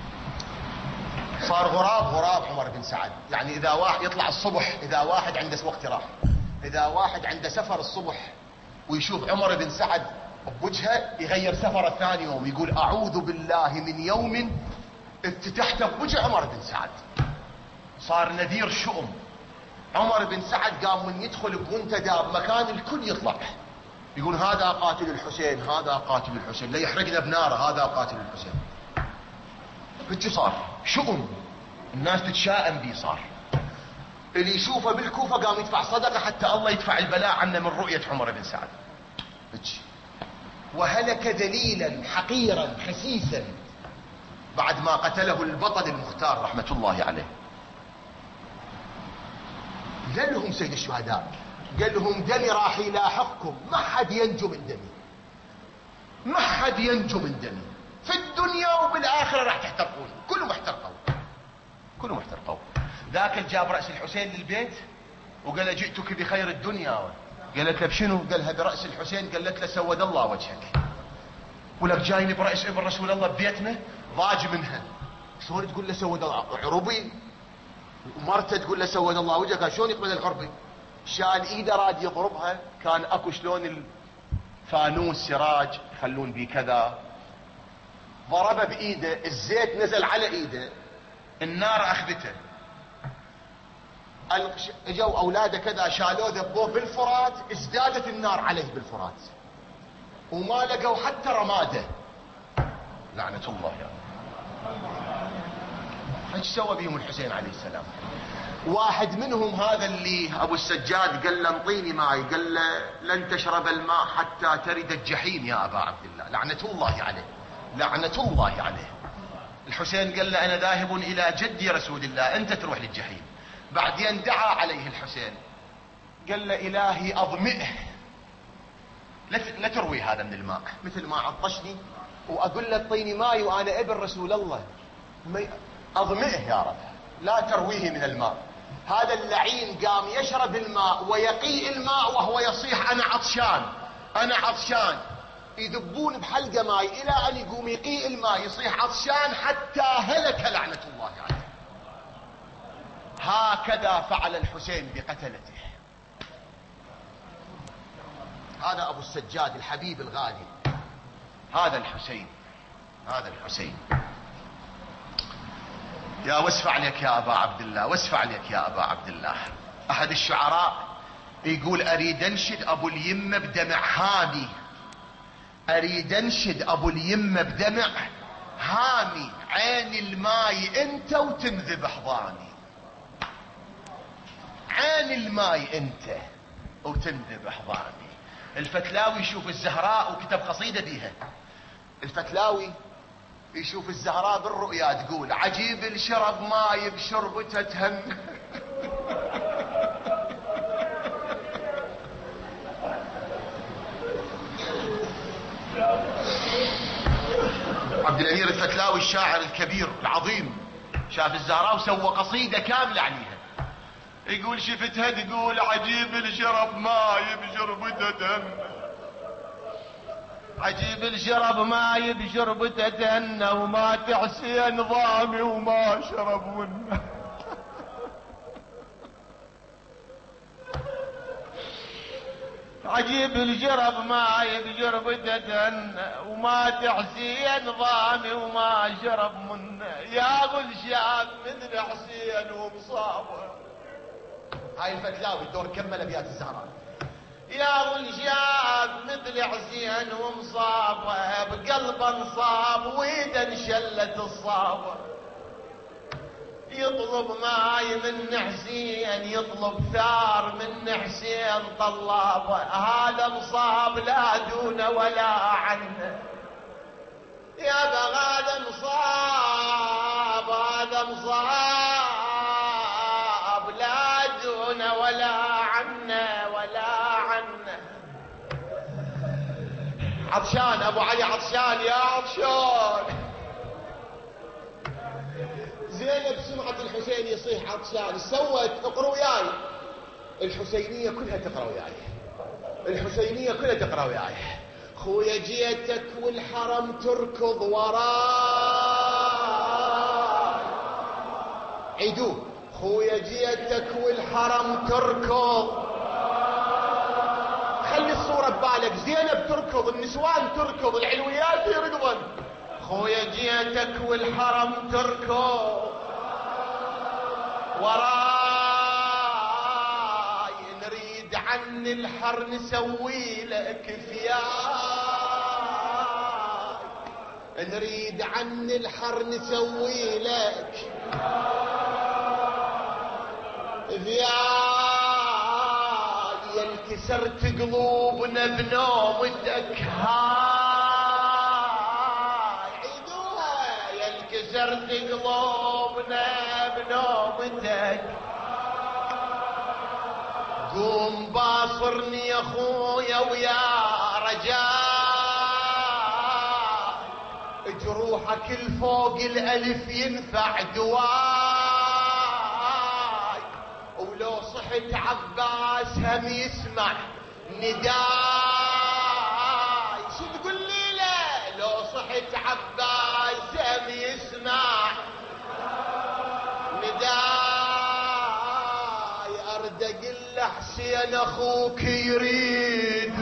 صار غراب عمر بن سعد. يعني اذا واحد يطلع الصبح، اذا واحد عنده وقت راح، اذا واحد عنده سفر الصبح ويشوف عمر بن سعد بوجهه، يغير سفره ثاني يوم، يقول اعوذ بالله من يوم افتتحت بوجه عمر بن سعد. صار نذير شؤم. عمر بن سعد قام من يدخل بمنتدى بمكان الكل يطلع يقول هذا قاتل الحسين، هذا قاتل الحسين، لا يحرقنا بناره، هذا قاتل الحسين. هيك صار شؤم، الناس تتشائم به. صار اللي يشوفه بالكوفة قام يدفع صدقة حتى الله يدفع البلاء عنه من رؤية عمر بن سعد. وهلك ذليلا حقيرا خسيسا بعد ما قتله البطل المختار رحمة الله عليه. قال لهم سيد الشهداء، قال لهم دمي راح يلاحقكم، ما حد ينجو من دمي، ما حد ينجو من دمي، في الدنيا وبالآخرة راح تحترقون، كلهم احترقوا، كلهم احترقوا. ذاك جاب رأس الحسين للبيت وقال له جئتك بخير الدنيا. قالت له بشنو؟ قالها برأس الحسين. قالت له سود الله وجهك. ولك جايني برأس ابن رسول الله ببيتنا؟ ضاج منها. شلون تقول له سود الله عربي؟ ومرته تقول له سود الله وجهك، شلون يقبل العربي؟ شال ايده راد يضربها، كان اكو شلون الفانوس سراج يخلون بيه كذا، ضربه بايده، الزيت نزل على ايده، النار اخذته. اجوا اولاده كذا شالوه ذبوه بالفرات، ازدادت النار عليه بالفرات وما لقوا حتى رماده. لعنة الله يا ايش سوى بهم الحسين عليه السلام؟ واحد منهم هذا اللي ابو السجاد قال له انطيني ماي، قال له لن تشرب الماء حتى ترد الجحيم يا ابا عبد الله. لعنة الله عليه، لعنة الله عليه. الحسين قال له انا ذاهب الى جدي رسول الله، انت تروح للجحيم. بعدين دعا عليه الحسين قال له الهي اضمئه، لا تروي هذا من الماء، مثل ما عطشني واقول له اعطيني ماي وانا ابن رسول الله، اضمئه يا رب، لا ترويه من الماء. هذا اللعين قام يشرب الماء ويقيء الماء وهو يصيح انا عطشان، انا عطشان. يذبون بحلقه ماي الى ان يقوم يقيء الماء يصيح عطشان حتى هلك لعنة الله عليه. هكذا فعل الحسين بقتلته. هذا ابو السجاد الحبيب الغالي، هذا الحسين، هذا الحسين. يا واسف عليك يا ابا عبد الله، واسف عليك يا ابا عبد الله. احد الشعراء يقول اريد انشد ابو اليمه بدمع هامي، اريد انشد ابو اليمه بدمع هامي، عين الماي انت وتنذب حضاني، عين الماي انت وتنذب حضاني. الفتلاوي يشوف الزهراء وكتب قصيدة بيها. الفتلاوي يشوف الزهراء بالرؤيا تقول عجيب الشرب ماي بشربته تهم. عبد الامير الفتلاوي الشاعر الكبير العظيم شاف الزهراء وسوى قصيدة كاملة عليها، يقول شفتها تقول عجيب الشرب ماي بشربته تهم، عجيب الشرب ماي بشربته تهنى، وما تحسي نظامي وما شرب منه. عجيب الشرب ماي بشربته تهنى، وما تحسي نظامي وما شرب منه، يا غلشان مثل حسين ومصابه. هاي الفتلاوي الدور كمل ابيات الزهراء. يا غلشان مثل حسين ومصابه، بقلبه انصاب وايده انشلت الصابه، يطلب ماي من حسين، يطلب ثار من حسين طلابه، هذا مصاب لا دون ولا عنه، يا هذا مصاب، هذا مصاب لا دون ولا عنه، ولا عنه. عطشان ابو علي عطشان يا عطشان. زينب سمعت الحسين يصيح عطشان، ايش سوت؟ اقروا وياي. الحسينية كلها تقرا وياي، الحسينية كلها تقرا وياي. خويا جيتك والحرم تركض وراي. عيدوه. خويا جيتك والحرم تركض. خلي الصورة ببالك، زينب تركض، النسوان تركض، العلويات يركضن. خويا جيتك والحرم تركض وراي، نريد عن الحر نسوي لك ثياب، نريد عن الحر نسوي لك ثياب. يا انكسرت قلوبنا بنومتك هاي. عيدوها. يا انكسرت قلوبنا بنومتك. قوم باصرني يا خويا ويا رجاء، جروحك الفوق الالف ينفع دواي. ولو صحت عباس هم يسمع نداي. شو تقول لي؟ لا لو صحت عباس هم يسمع نداي. ارد اقول له حسين اخوك يريد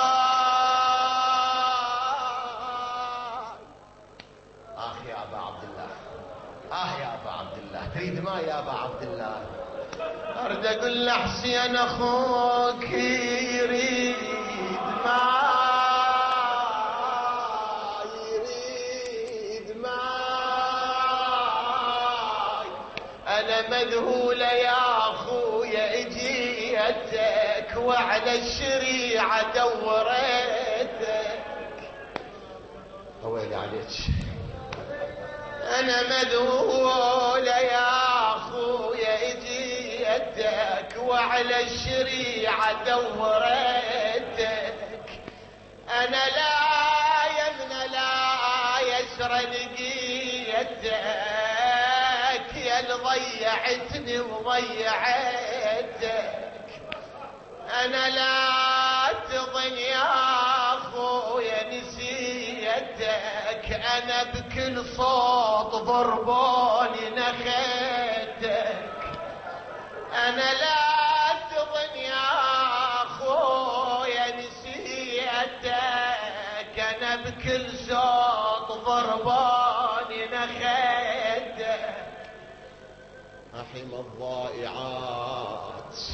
ماي. اخ يا ابا عبد الله، يا ابا عبد الله، تريد ماي يا ابا عبد الله؟ ارد اقول له حسين اخوك يريد ماي، يريد ماي. انا مذهولة يا اخويا اجيتك وعلى الشريعة دورتك. ويلي عليك. انا مذهولة يا اخويا اجيتك وعلى الشريعة دورتك. انا لا يمن لا يسر لقيتك، يا اللي ضيعتني وضيعتك. انا لا تظن يا اخويا نسيتك، انا بكل صوت ضربوني نخيتك. انا لا تظن يا اخويا نسيتك، انا بكل صوت ضربوني نخيتك. رحم الضائعات.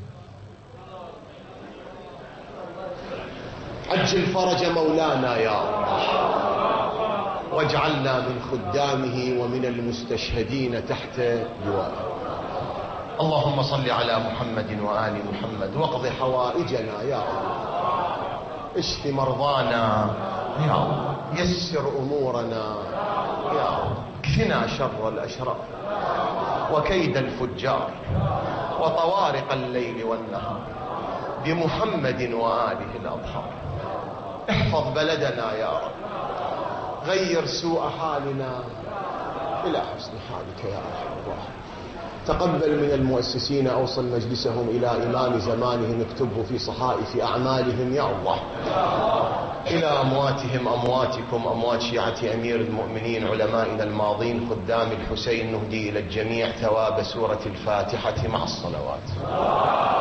عجل فرج مولانا يا الله، واجعلنا من خدامه ومن المستشهدين تحت لوائه. اللهم صل على محمد وآل محمد، واقض حوائجنا يا الله، اشف مرضانا يا الله، يسر أمورنا يا الله، اكفنا شر الأشرار وكيد الفجار وطوارق الليل والنهار، بمحمد وآله الأطهار. احفظ بلدنا يا رب، غير سوء حالنا إلى حسن حالك يا أرحم الراحمين. تقبل من المؤسسين، أوصل مجلسهم إلى إمام زمانهم، اكتبه في صحائف أعمالهم يا الله. إلى أمواتهم أمواتكم، أموات شيعة أمير المؤمنين علمائنا الماضين خدام الحسين، نهدي إلى الجميع ثواب سورة الفاتحة مع الصلوات.